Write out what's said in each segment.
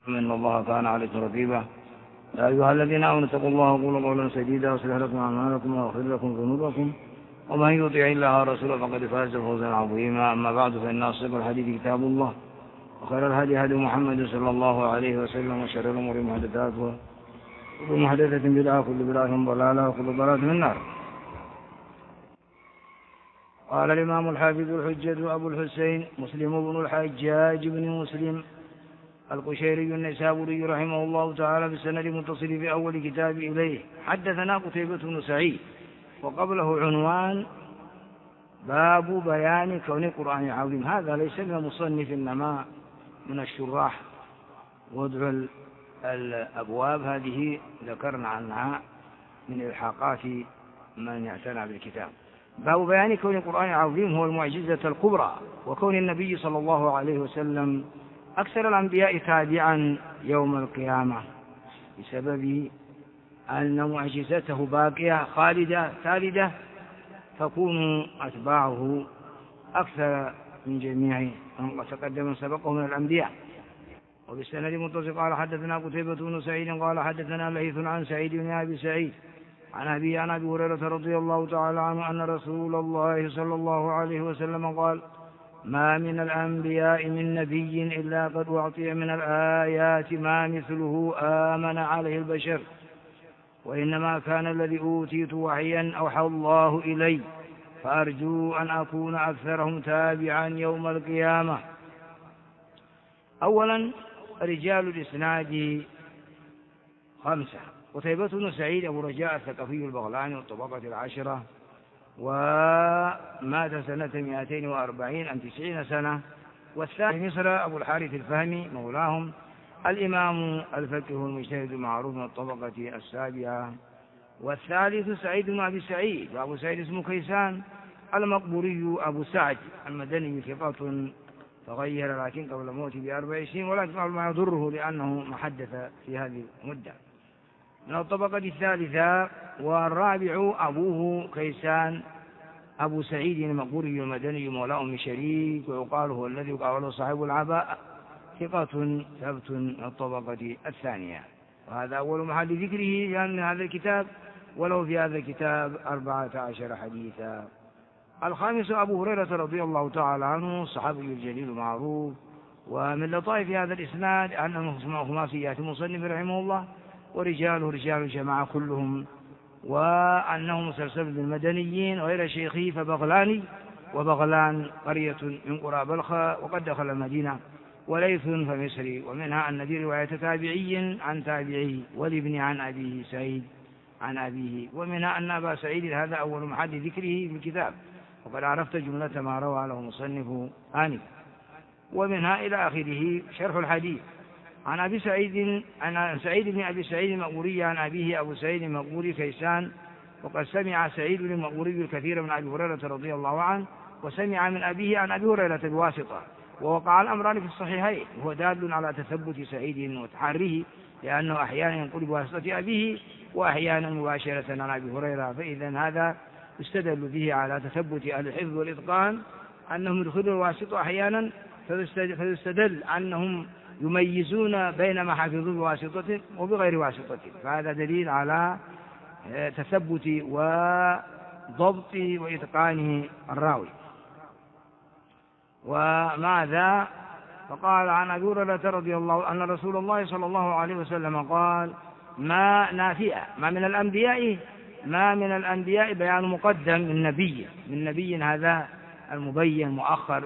إن الله كان عليكم رقيبا. يا أيها الذين آمنوا اتقوا الله وقولوا قولا سديدا يصلح لكم أعمالكم ويغفر لكم ذنوبكم ومن يطع الله ورسوله فقد فاز فوزا عظيما. أما بعد فإن أصدق الحديث كتاب الله وخير الهدي هدي محمد صلى الله عليه وسلم وشر الأمور محدثاتها وكل محدثة بدعة وكل بدعة ضلالة وكل ضلالة في النار. قال الإمام الحافظ الحجة أبو الحسين مسلم بن الحجاج بن مسلم القشيري النيسابوري رحمه الله تعالى بالسند المتصل في أول كتاب إليه حدثنا قتيبة بن سعيد وقبله عنوان باب بيان كون القرآن عظيم. هذا ليس من المصنف إنما من الشراح وضع الأبواب هذه ذكرنا عنها من إلحاقات من يعتنى بالكتاب. باب بيان كون القرآن عظيم هو المعجزة الكبرى وكون النبي صلى الله عليه وسلم أكثر الأنبياء تابعا يوم القيامة بسبب أن معجزته باقية خالدة ثالدة تكون أتباعه أكثر من جميع من تقدم سبقه من الأنبياء. وبالسند المتصل قال حدثنا قتيبة بن سعيد قال حدثنا ليث عن سعيد بن أبي سعيد عن أبي هريرة رضي الله تعالى عنه أن رسول الله صلى الله عليه وسلم قال ما من الأنبياء من نبي إلا قد أعطي من الآيات ما مثله آمن عليه البشر وإنما كان الذي أوتيت وحيا أوحى الله إلي فأرجو أن أكون أكثرهم تابعا يوم القيامة. أولا رجال الإسناد 5. قتيبة بن سعيد أبو رجاء الثقفي البغلاني والطبقة 10 ومات سنة 240 عن 90 سنة. والثاني مصر أبو الحارث الفهمي مولاهم الإمام الفقيه المجتهد المعروف من الطبقة 7. والثالث سعيد بن أبي سعيد وأبو سعيد اسمه كيسان المقبوري أبو سعد المدني ثقة تغير لكن قبل موته ب4 سنين ولكن ما يضره لأنه محدث في هذه المدة. من الطبقة 3. والرابع أبوه كيسان أبو سعيد المقبوري المدني مولاه من شريك ويقال هو الذي قاله صاحب العباء ثقة ثبت من الطبقة 2. وهذا أول محل ذكره من هذا الكتاب وله في هذا الكتاب 14 حديثا. الخامس أبو هريرة رضي الله تعالى عنه الصحابي الجليل المعروف. ومن لطائف هذا الإسناد أنه خماسيات المصنف رحمه الله ورجاله رجال الجماعة كلهم وأنه مسلسل بالمدنيين غير شيخي فبغلاني وبغلان قرية من قرى بلخ وقد دخل المدينة وليث فمصري. ومنها أن دي رواية تابعي عن تابعي والابن عن أبيه سعيد عن أبيه. ومنها أن أبا سعيد هذا أول محل ذكره في الكتاب وقد عرفت جملة ما روى له مصنف آنف. ومنها إلى آخره شرح الحديث عن أبي سعيد عن سعيد بن أبي سعيد المقبوري عن أبيه أبو سعيد المقبوري كيسان وقد سمع سعيد بن المقبوري الكثير من أبي هريرة رضي الله عنه وسمع من أبيه عن أبي هريرة بواسطة. ووقع الأمران في الصحيحين وهو دال على تثبت سعيد وتحريه لأنه أحيانا ينقل بواسطة أبيه وأحيانا مباشرة عن أبي هريرة. فإذا هذا يستدل به على تثبت أهل الحفظ والإتقان أنهم يدخلون الواسطة أحيانا فيستدل أنهم يميزون بين ما حفظوا بواسطة وبغير واسطة. فهذا دليل على تثبت وضبط وإتقان الراوي. وماذا فقال عن أبي هريرة رضي الله عنه أن رسول الله صلى الله عليه وسلم قال ما نافئة ما من الأنبياء بيان مقدم من نبي هذا المبين مؤخر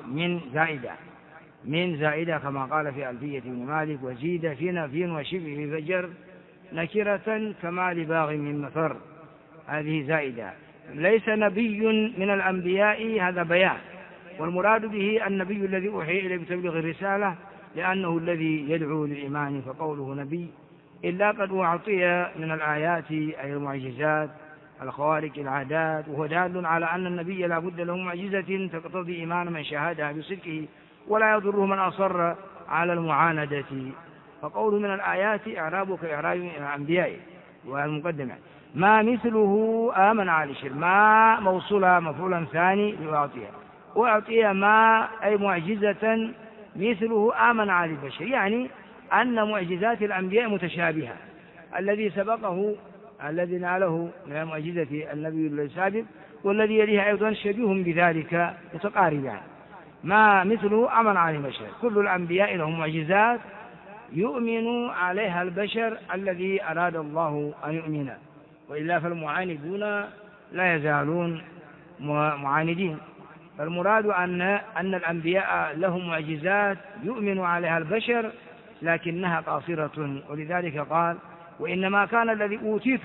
من زائدة كما قال في ألفية بن مالك وزيد في نفي وشبه فجر نكرة كما لباغ من مفر. هذه زائدة. ليس نبي من الأنبياء هذا بيان والمراد به النبي الذي أوحي إليه بتبليغ الرسالة لأنه الذي يدعو للإيمان فقوله نبي إلا قد أعطي من الآيات أي المعجزات الخوارق العادات وهو دال على أن النبي لا بد له معجزة تقتضي إيمان من شهدها بصدقه ولا يضره من أصر على المعاندة. فقول من الآيات إعرابه كإعراب الأنبياء والمقدمة. ما مثله آمن على الشر ما موصولة مفعولا ثاني وأعطيها ما أي معجزة مثله آمن على البشر يعني أن معجزات الأنبياء متشابهة. الذي سبقه الذي ناله من معجزة النبي السابق والذي يليه أيضا شبيه بذلك متقاربان، ما مثله أمن عليه البشر. كل الأنبياء لهم معجزات يؤمن عليها البشر الذي أراد الله أن يؤمن، وإلا فالمعاندون لا يزالون معاندين. فالمراد أن الأنبياء لهم معجزات يؤمن عليها البشر لكنها قاصرة، ولذلك قال وإنما كان الذي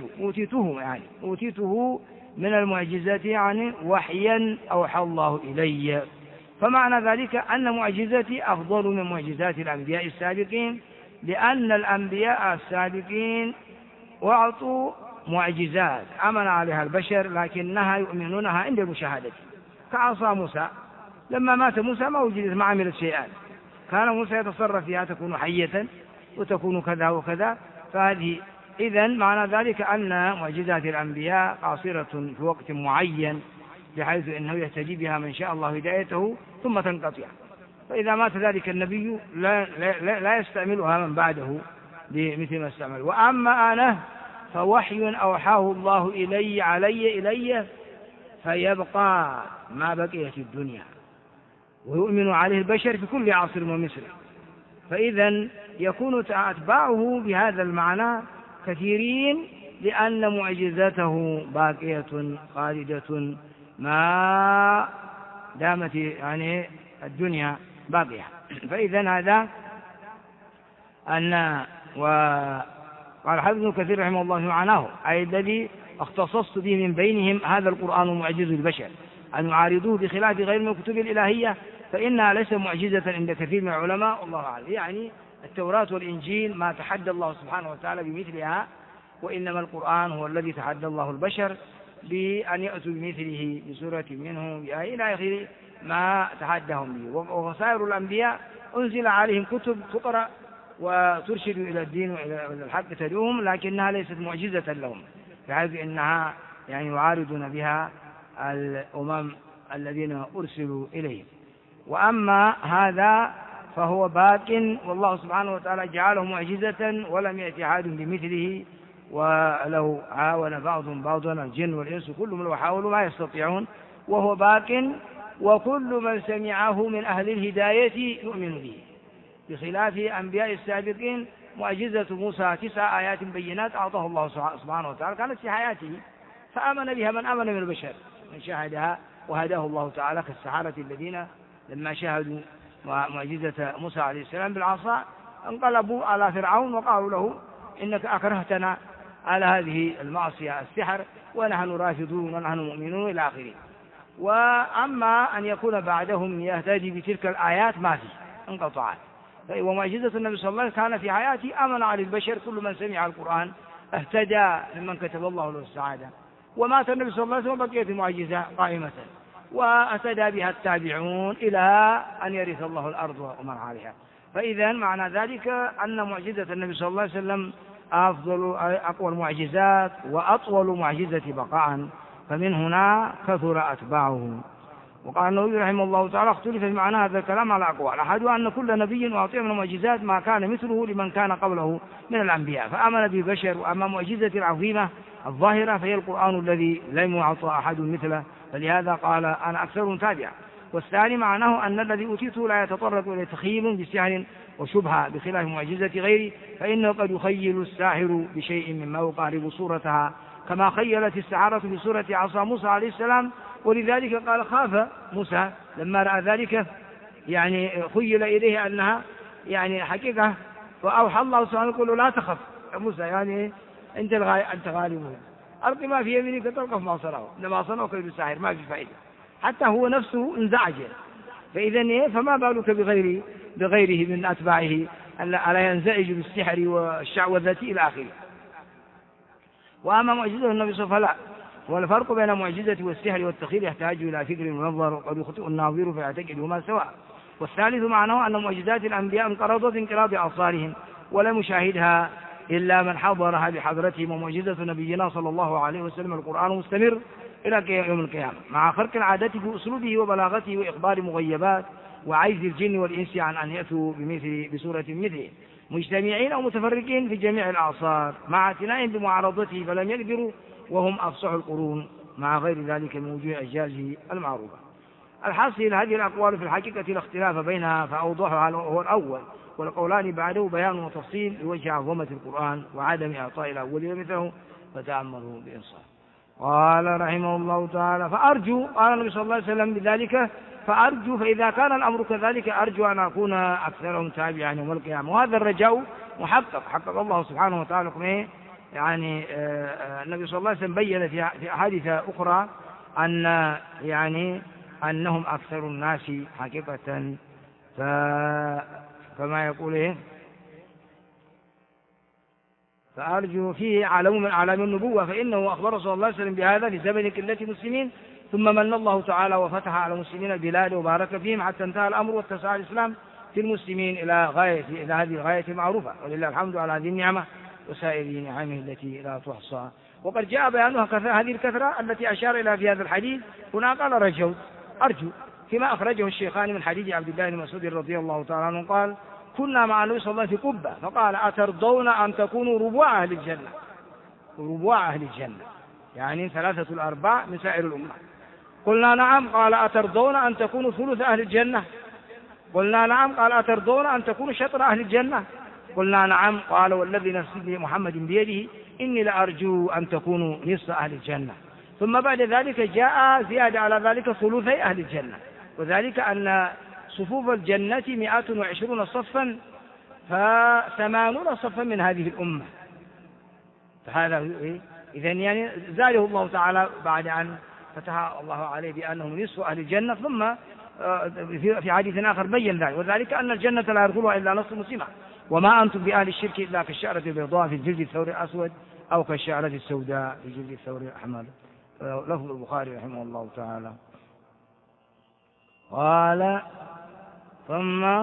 أوتيته من المعجزات يعني وحيا أوحى الله إلي. فمعنى ذلك أن معجزتي أفضل من معجزات الأنبياء السابقين، لأن الأنبياء السابقين أعطوا معجزات أمن عليها البشر لكنها يؤمنونها عند المشاهدة، كعصا موسى لما مات موسى ما وجدت ما عملت شيئا، كان موسى يتصرف فيها تكون حية وتكون كذا وكذا. فهذه إذن معنى ذلك أن معجزات الأنبياء قاصرة في وقت معين، بحيث أنه يهتدي بها من شاء الله هدايته ثم تنقطع، فإذا مات ذلك النبي لا يستعملها من بعده بمثل ما استعمل. وأما أنا فوحي أوحاه الله إلي فيبقى ما بقيت الدنيا، ويؤمن عليه البشر في كل عصر ومصر. فإذا يكون أتباعه بهذا المعنى كثيرين، لأن معجزته باقية خالدة ما دامت يعني الدنيا باقية. فإذا هذا وقال حافظ ابن كثير رحمه الله معناه أي الذي اختصصت به من بينهم هذا القرآن معجز البشر أن يعارضوه بخلاف غير من الكتب الإلهية فإنها ليس معجزة عند كثير من العلماء والله أعلم. يعني التوراة والإنجيل ما تحدى الله سبحانه وتعالى بمثلها، وإنما القرآن هو الذي تحدى الله البشر بأن يأتوا بمثله بسورة منه إلى آخر ما تحدهم به. وسائر الأنبياء أنزل عليهم كتب تقرأ وترشد إلى الدين وإلى الحق تدعوهم، لكنها ليست معجزة لهم، بحيث إنها يعني يعارضون بها الأمم الذين أرسلوا إليهم. وأما هذا فهو باق، والله سبحانه وتعالى جعله معجزة ولم يأتي أحد بمثله، ولو عاون بعضا الجن والإنس كلهم لو حاولوا ما يستطيعون، وهو باق. وكل من سمعه من أهل الهداية يؤمن به، بخلاف أنبياء السابقين. معجزة موسى 9 آيات بينات أعطاه الله سبحانه وتعالى كانت في حياته، فآمن بها من آمن من البشر من شاهدها وهداه الله تعالى، كالسحرة الذين لما شاهدوا معجزة موسى عليه السلام بالعصا انقلبوا على فرعون وقالوا له إنك أكرهتنا على هذه المعصية السحر ونحن رافضون ونحن مؤمنون إلى آخره. وأما أن يكون بعدهم يهتدي بتلك الآيات ما فيه، انقطعت. ومعجزة النبي صلى الله عليه وسلم كان في حياته آمن على البشر كل من سمع القرآن اهتدى ممن كتب الله له السعادة. ومات النبي صلى الله عليه وسلم بقيت المعجزة قائمة واهتدى بها التابعون إلى أن يرث الله الأرض ومن عليها. فإذا معنى ذلك أن معجزة النبي صلى الله عليه وسلم أقوى المعجزات وأطول معجزة بقاء، فمن هنا كثر أتباعه. وقال النووي رحمه الله تعالى اختلف في معنى هذا الكلام على أقوال، أحدها أن كل نبي أعطي من المعجزات ما كان مثله لمن كان قبله من الأنبياء فآمن بالبشر. وأما معجزة العظيمة الظاهرة فهي القرآن الذي لم يعطى أحد مثله، فلهذا قال أنا أكثر تابعا. والثاني معناه أن الذي أوتيته لا يتطرق إلى تخيل بسحر وشبهة بخلاف معجزة غيره، فإنه قد يخيل الساحر بشيء مما يقارب صورتها، كما خيلت السحرة بصورة عصا موسى عليه السلام. ولذلك قال خاف موسى لما رأى ذلك، يعني خيل إليه أنها يعني حقيقة، وأوحى الله سبحانه يقول لا تخف يا موسى، يعني أنت غالب، ألق ما في يمينك تلقف ما صنعوا، إنما صنعوا كيد الساحر ما في فائدة. حتى هو نفسه انزعج. فإذا فما بالك بغيره من أتباعه ألا ينزعج بالسحر والشعوذة إلى آخره. وأما معجزة النبي صلى الله عليه وسلم والفرق بين معجزة والسحر والتخيل يحتاج إلى فكر منظر، وقد يخطئ الناظر فيعتقدهما سواء. والثالث معناه أن معجزات الأنبياء انقرضت انقراض أبصارهم ولم يشاهدها إلا من حضرها بحضرتهم. ومعجزة نبينا صلى الله عليه وسلم القرآن مستمر إلى يوم القيامة، مع خرق العادة بأسلوبه وبلاغته وإخبار مغيبات وعجز الجن والإنس عن أن يأتوا بسورة مثله مجتمعين أو متفرقين في جميع الأعصار مع اعتناء بمعارضته فلم يقدروا وهم أفصح القرون مع غير ذلك من وجوه أجياله المعروفة. الحاصل هذه الأقوال في الحقيقة لا اختلاف بينها فأوضحها هو الأول، والقولان بعده بيان وتفصيل لوجه عظمة القرآن وعدم إعطاء الأولين مثله فتأملوا بإنصاف. قال رحمه الله تعالى فأرجو، قال النبي صلى الله عليه وسلم بذلك فأرجو، فإذا كان الأمر كذلك أرجو أن أكون أكثرهم تابعا يوم القيامة. وهذا الرجاء محقق، حقق الله سبحانه وتعالى يعني النبي صلى الله عليه وسلم بين في أحاديث أخرى أن يعني أنهم أكثر الناس حقيقة، كما يقول فأرجو فيه علم من أعلام النبوة، فإنه أخبر صلى الله عليه وسلم بهذا في زمن قلة المسلمين، ثم من الله تعالى وفتح على المسلمين البلاد وبارك فيهم حتى انتهى الأمر واتسع الإسلام في المسلمين إلى هذه الغاية المعروفة، ولله الحمد على هذه النعمة وسائر نعمه التي لا تحصى. وقد جاء بيانها هذه الكثرة التي أشار إلى في هذا الحديث. هنا قال رجوت أرجو فيما أخرجه الشيخان من حديث عبد الله بن مسعود رضي الله تعالى عنه قال كنا مع النبي صلى الله عليه وسلم في قبة فقال أترضون أن تكونوا ربوع أهل الجنة، ربوع أهل الجنة يعني 3/4 من سائر الأمة. قلنا نعم. قال أترضون أن تكونوا ثلث أهل الجنة؟ قلنا نعم. قال أترضون أن تكونوا شطر أهل الجنة؟ قلنا نعم. قال والذي نفسي محمد بيده إني لأرجو أن تكونوا نصف أهل الجنة. ثم بعد ذلك جاء زيادة على ذلك ثلثي أهل الجنة، وذلك أن صفوف الجنة 120 صفا، ف80 صفا من هذه الأمة. فهذا إذن يعني زاده الله تعالى بعد أن فتح الله عليه بأنهم نصف أهل الجنة. ثم في حديث آخر بين ذلك، وذلك أن الجنة لا يدخلها إلا نصف مسلمة، وما أنتم بأهل الشرك إلا كالشعرة البيضاء في الجلد الثور الأسود أو كالشعرة السوداء في جلد الثور الأحمر. لفظ البخاري رحمه الله تعالى. قال ثم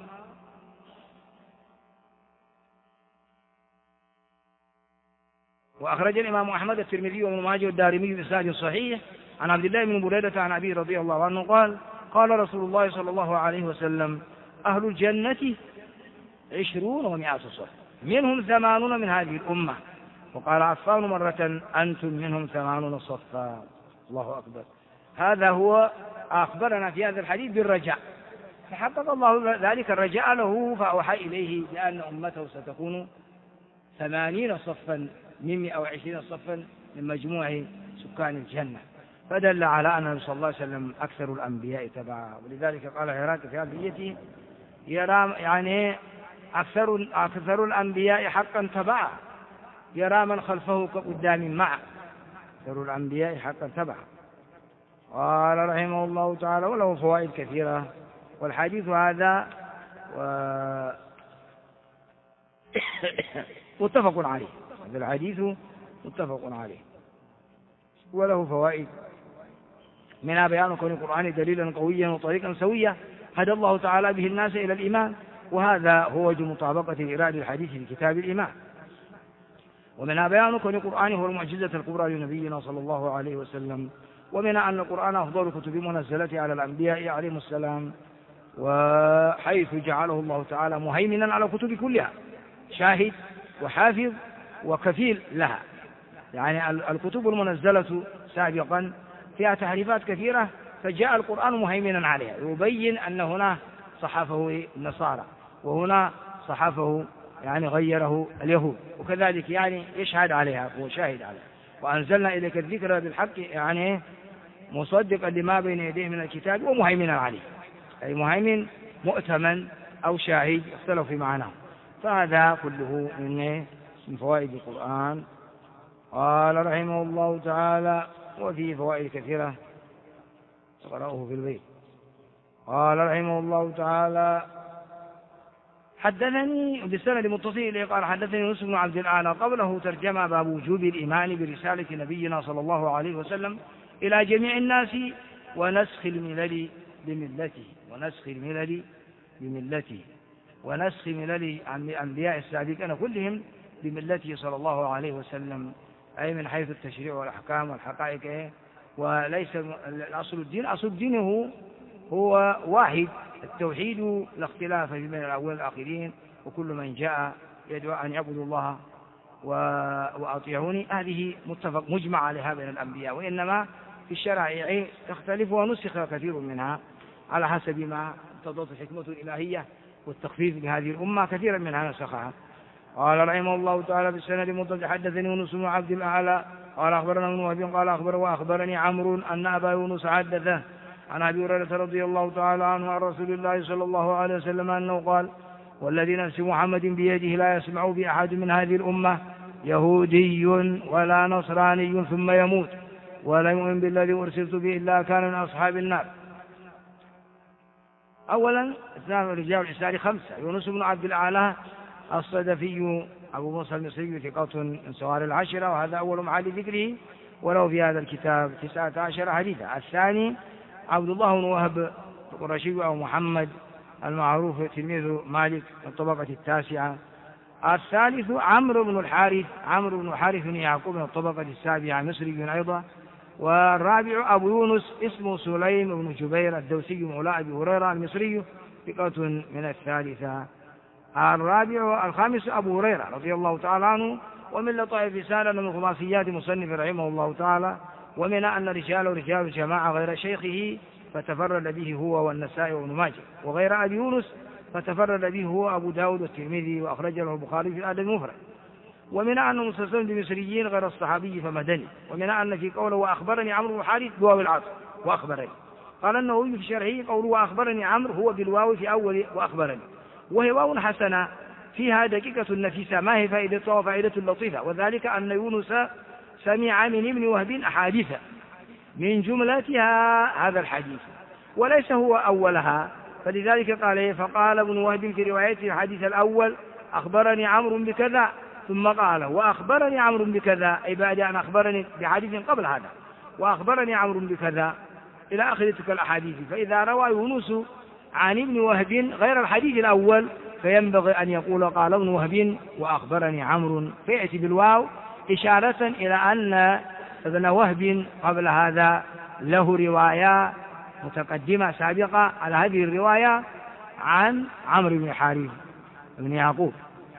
وأخرج الإمام أحمد الترمذي وابن ماجه والدارمي بإسناد صحيح عن عبد الله بن بريدة عن أبي رضي الله عنه قال قال رسول الله صلى الله عليه وسلم أهل الجنة 20 و100 صف منهم 80 من هذه الأمة. وقال عفان مرة أنتم منهم 80 صفا. الله أكبر. هذا هو أخبرنا في هذا الحديث بالرجاء، فحقق الله ذلك الرجاء له فأوحى إليه بأن أمته ستكون 80 صفا من 120 صفا من مجموع سكان الجنة، فدل على أن النبي صلى الله عليه وسلم أكثر الأنبياء تبعا. ولذلك قال العراقي في ألفيته يرى يعني أكثر الأنبياء حقا تبعا يرى من خلفه كقدام معه، أكثر الأنبياء حقا تبعا. قال رحمه الله تعالى وله فوائد كثيرة. والحديث هذا متفق عليه، هذا الحديث متفق عليه وله فوائد، منها بيان كون القرآن دليلا قويا وطريقا سويا هدى الله تعالى به الناس إلى الإيمان، وهذا هو وجه مطابقة الإرادة الحديث في كتاب الإيمان. ومنها بيان كون القرآن هو المعجزة الكبرى لنبينا صلى الله عليه وسلم، ومنها أن القرآن أفضل الكتب المنزلة على الأنبياء عليهم السلام، وحيث جعله الله تعالى مهيمنا على الكتب كلها شاهد وحافظ وكفيل لها. يعني الكتب المنزلة سابقا فيها تحريفات كثيرة، فجاء القرآن مهيمنا عليها يبين أن هنا صحفه النصارى وهنا صحفه يعني غيره اليهود، وكذلك يعني يشهد عليها وشاهد عليها. وأنزلنا إليك الذكر بالحق يعني مصدقا لما بين يديه من الكتاب ومهيمنا عليه، أي مهيمن مؤتمن أو شاهد اختلفوا في معناه. فهذا كله من فوائد القرآن. قال رحمه الله تعالى وفيه فوائد كثيرة تقرأه في البيت. قال رحمه الله تعالى حدثني بسند متصل إليه قال حدثني يوسف بن عبد الأعلى قبله ترجمة باب وجوب الإيمان برسالة نبينا صلى الله عليه وسلم إلى جميع الناس ونسخ الملل بملته، ونسخ الملل بملته، ونسخ ملل الأنبياء السابقين كلهم بملته صلى الله عليه وسلم، أي من حيث التشريع والأحكام والحقائق. وليس أصل الدين، أصل الدين هو واحد التوحيد لا اختلاف بين الأول والآخرين، وكل من جاء يدعو أن يعبدوا الله وأطيعوني، هذه متفق مجمع عليها بين الأنبياء، وإنما في الشرائع تختلف ونسخ كثير منها على حسب ما اقتضت الحكمة الإلهية والتخفيف لهذه الأمة، كثيرا منها نسخها. قال رحمه الله تعالى: بالسند متصل حدثني يونس بن عبد الأعلى قال أخبرنا ابن وهب قال وأخبرني عمرو أن أبا يونس حدثه عن أبي هريرة رضي الله تعالى عنه عن رسول الله صلى الله عليه وسلم أنه قال: والذي نفس محمد بيده لا يسمع بأحد من هذه الأمة يهودي ولا نصراني ثم يموت ولا يؤمن بالذي أرسلت به إلا كان من أصحاب النار. أولا اثنان رجال الإسناد 5: يونس بن عبد الأعلى الصدفي أبو موسى المصري ثقة من سوار العشرة، وهذا أول محل ذكره، وله في هذا الكتاب 19 حديثا. الثاني عبد الله بن وهب القرشي أو محمد المعروف تلميذ مالك من الطبقة 9. الثالث عمرو بن الحارث بن يعقوب من الطبقة 7 مصري أيضا. والرابع أبو يونس اسمه سليم بن جبير الدوسي مولى أبي هريرة المصري ثقة من 3. الخامس أبو هريرة رضي الله تعالى عنه، ومن لطائف رسالة من خلاصيات مصنف رحمه الله تعالى، ومن أن رجال جماعة غير شيخه فتفرد به هو والنسائي وابن ماجه، وغير أبي يونس فتفرد به هو أبو داود والترمذي وأخرج له البخاري في الأدب المفرد. ومن أن مسلسل بمصريين غير الصحابي فمدني. ومن أن في قوله وأخبرني عمرو بن الحارث بواو العطف وأخبرني، قال أنه في شرحه قوله وأخبرني عمرو هو بالواو في أول وأخبرني، وهي واو حسنة فيها دقيقة نفيسة ما هي فائدتها وفائدة لطيفة، وذلك أن يونس سمع من ابن وهب أحاديث من جملتها هذا الحديث وليس هو أولها، فلذلك قال فقال ابن وهب في روايته الحديث الأول أخبرني عمرو بكذا، ثم قال وأخبرني عمرو بكذا، أي بعد أن أخبرني بحديث قبل هذا وأخبرني عمرو بكذا إلى آخر تلك الأحاديث. فإذا روى يونس عن ابن وهب غير الحديث الأول فينبغي أن يقول قال ابن وهب وأخبرني عمرو، فيأتي بالواو إشارة إلى أن ابن وهب قبل هذا له رواية متقدمة سابقة على هذه الرواية عن عمرو بن الحارث بن يعقوب.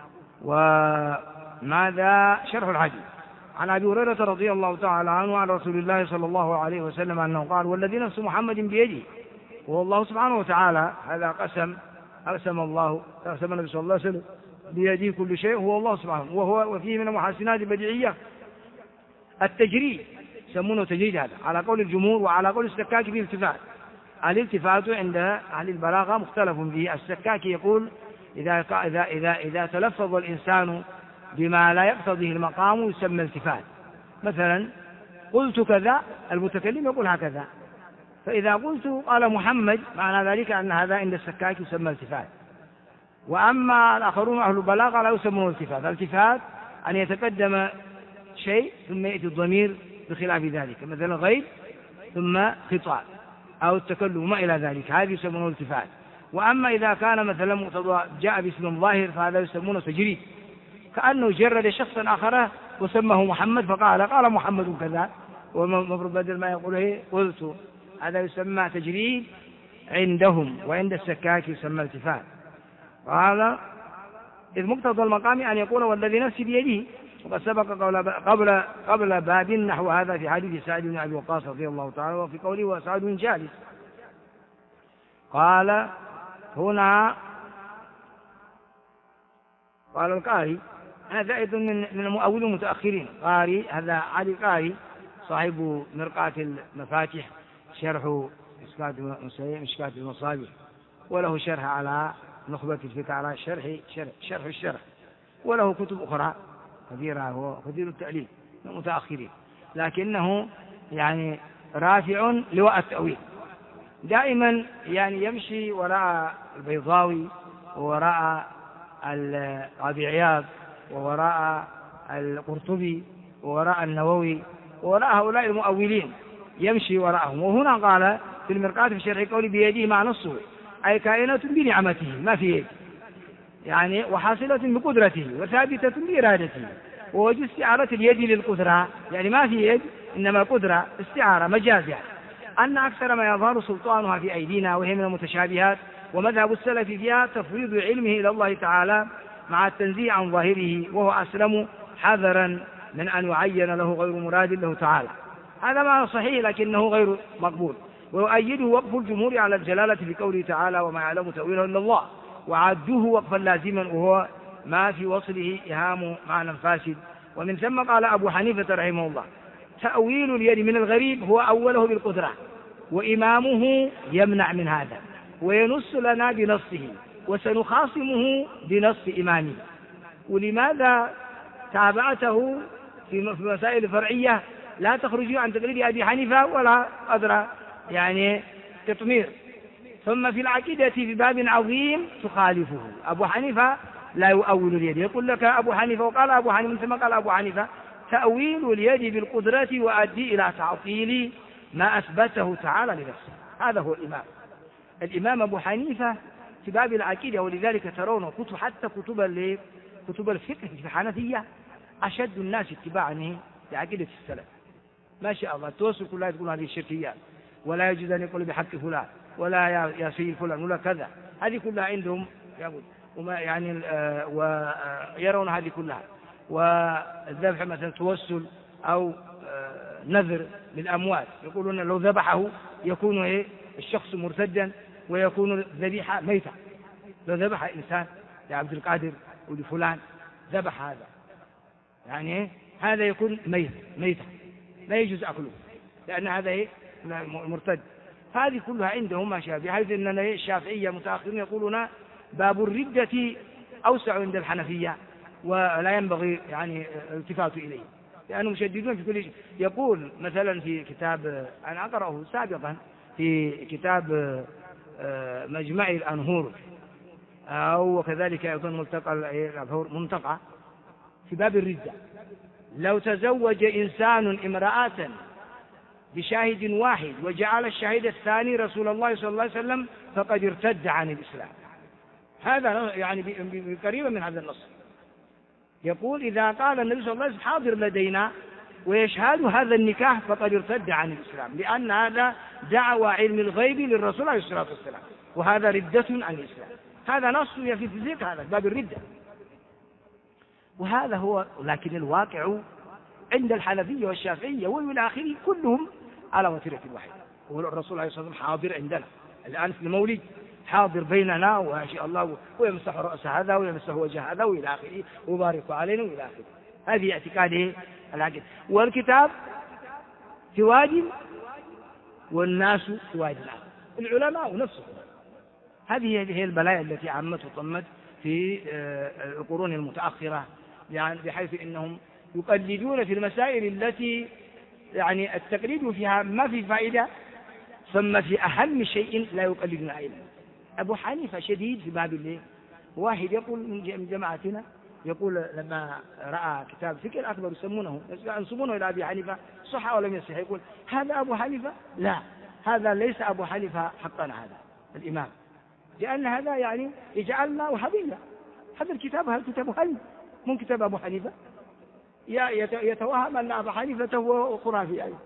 وماذا شرح الحديث؟ عن أبي هريرة رضي الله تعالى عنه عن رسول الله صلى الله عليه وسلم أنه قال: والذي نفس محمد بيده، وهو الله سبحانه وتعالى، هذا أقسم النبي صلى الله عليه وسلم بيده كل شيء، هو الله سبحانه، وفيه من المحاسنات البديعية التجريد، يسمونه تجريد هذا على قول الجمهور، وعلى قول السكاك فيه التفات. الالتفات عند أهل البلاغة مختلف فيه. السكاك يقول إذا تلفظ الإنسان بما لا يقتضيه المقام يسمى التفات. مثلا قلت كذا، المتكلم يقول هكذا، فإذا قلت قال محمد معنى ذلك أن هذا عند السكاك يسمى التفات. وأما الآخرون أهل البلاغة لا يسمونه التفات. التفات أن يتقدم شيء ثم يأتي الضمير بخلاف ذلك، مثلا غيب ثم خطاب أو التكلم ما إلى ذلك، هذا يسمونه التفات. وأما إذا كان مثلا مقتضى جاء باسم ظاهر فهذا يسمونه تجريد، كأنه جرد شخصا آخر وسمه محمد فقال محمد كذا، ومفروض بدل ما يقول قلت، هذا يسمى تجريد عندهم، وعند السكاك يسمى التفات. قال إذ مقتضى المقام أن يقول والذي نفسي بيده، وقد سبق قبل باب نحو هذا في حديث سعد بن أبي وقاص رضي الله تعالى، وفي قوله وسعد بن جالس. قال هنا قال القاري، هذا أيضا من المؤول المتأخرين، قاري هذا علي قاري صاحب مرقاة المفاتيح شرح مشكاة المصابيح، وله شرح على نخبة الفكر على شرح الشرح، وله كتب أخرى كثيرة، هو كثير التأليف من المتأخرين، لكنه يعني رافع لواء التأويل، دائما يعني يمشي وراء البيضاوي ووراء القاضي عياض ووراء القرطبي ووراء النووي ووراء هؤلاء المؤولين، يمشي وراءهم. وهنا قال في المرقاة في شرح قولي بيده مع نصه، أي كائنة بنعمته ما في يد، يعني وحاصلة بقدرته وثابتة بإرادته، ووجه استعارة اليد للقدرة، يعني ما في يد إنما قدرة، استعارة مجاز، يعني أن أكثر ما يظهر سلطانها في أيدينا وهي من المتشابهات ومذهب السلف فيها تفويض علمه إلى الله تعالى مع التنزيه عن ظاهره، وهو أسلم حذرا من أن يعين له غير مراد له تعالى. هذا معنى صحيح لكنه غير مقبول. ويؤيده وقف الجمهور على الجلالة في قوله تعالى وما يعلم تأويله إلا الله، وعدوه وقفا لازما وهو ما في وصله إهام معنى فاسد. ومن ثم قال أبو حنيفة رحمه الله تأويل اليد من الغريب هو أوله بالقدرة، وإمامه يمنع من هذا وينص لنا بنصه، وسنخاصمه بنص إمامه. ولماذا تابعته في مسائل فرعية لا تخرج عن تقليد أبي حنيفة ولا قدر يعني تطمير؟ ثم في العقيدة في باب عظيم تخالفه. أبو حنيفة لا يؤول اليد، يقول لك أبو حنيفة وقال أبو حنيفة ثم قال أبو حنيفة تأويل اليد بالقدرة وأدي إلى تعطيل ما أثبته تعالى لنفسه. هذا هو الإمام أبو حنيفة في باب العقيدة. ولذلك ترون حتى كتب الفقه في الحنفية أشد الناس اتباعا لعقيدة السلف. ما شاء الله التوسل كلها تقول هذه الشركيات، ولا يجوز أن يقول بحق فلان، ولا يا سيد فلان، ولا كذا. هذه كلها عندهم وما يعني ويرون هذه كلها. والذبح مثلا توسل أو نذر للأموات، يقولون لو ذبحه يكون الشخص مرتدا ويكون الذبيحة ميتة. لو ذبح إنسان لعبد القادر ولفلان ذبح هذا يعني هذا يكون ميتة لا يجوز أكله لأن هذا مرتد. هذه كلها عندهم ما شابه، بحيث أننا الشافعية متأخرين يقولون باب الردة أوسع عند الحنفية ولا ينبغي يعني الالتفات إليه لأنهم مشددون في كل شيء. يقول مثلا في كتاب أنا أقرأه سابقا في كتاب مجمع الأنهور أو كذلك أيضا منطقة في باب الردة، لو تزوج إنسان امرأة بشاهد واحد وجعل الشاهد الثاني رسول الله صلى الله عليه وسلم فقد ارتد عن الإسلام. هذا يعني قريبا من هذا النص. يقول إذا قال النبي صلى الله عليه وسلم حاضر لدينا ويشهد هذا النكاح فقد ارتد عن الإسلام، لأن هذا دعوى علم الغيب للرسول عليه الصلاة والسلام، وهذا ردة عن الإسلام. هذا نص في الفقه، هذا باب الردة. وهذا هو، لكن الواقع عند الحنفية والشافعية والى آخره كلهم على وتيرة واحدة. والرسول عليه الصلاة والسلام حاضر عندنا الآن في المولد، حاضر بيننا وما شاء الله، ويمسح رأس هذا ويمسح وجه هذا وإلى آخره ويبارك علينا وإلى آخره. هذه اعتقاده العقيدة. والكتاب في واد والناس في واد آخر، العلماء نفسهم. هذه هي البلايا التي عمت وطمت في القرون المتأخرة، يعني بحيث إنهم يقلدون في المسائل التي يعني التقليد فيها ما في فائدة، ثم في أهم شيء لا يقلدون علما. أبو حنيفة شديد في باب الليل. واحد يقول من جماعتنا يقول لما رأى كتاب فكر أكبر ينسبونه إلى أبي حنيفة صح أو لم يصح، يقول هذا أبو حنيفة؟ لا، هذا ليس أبو حنيفة حقا، هذا الإمام، لأن هذا يعني يجعلنا وهابية. هذا الكتاب هل كتاب من كتاب أبو حنيفة؟ يتوهم أن أبو حنيفة هو خرافي أيضا.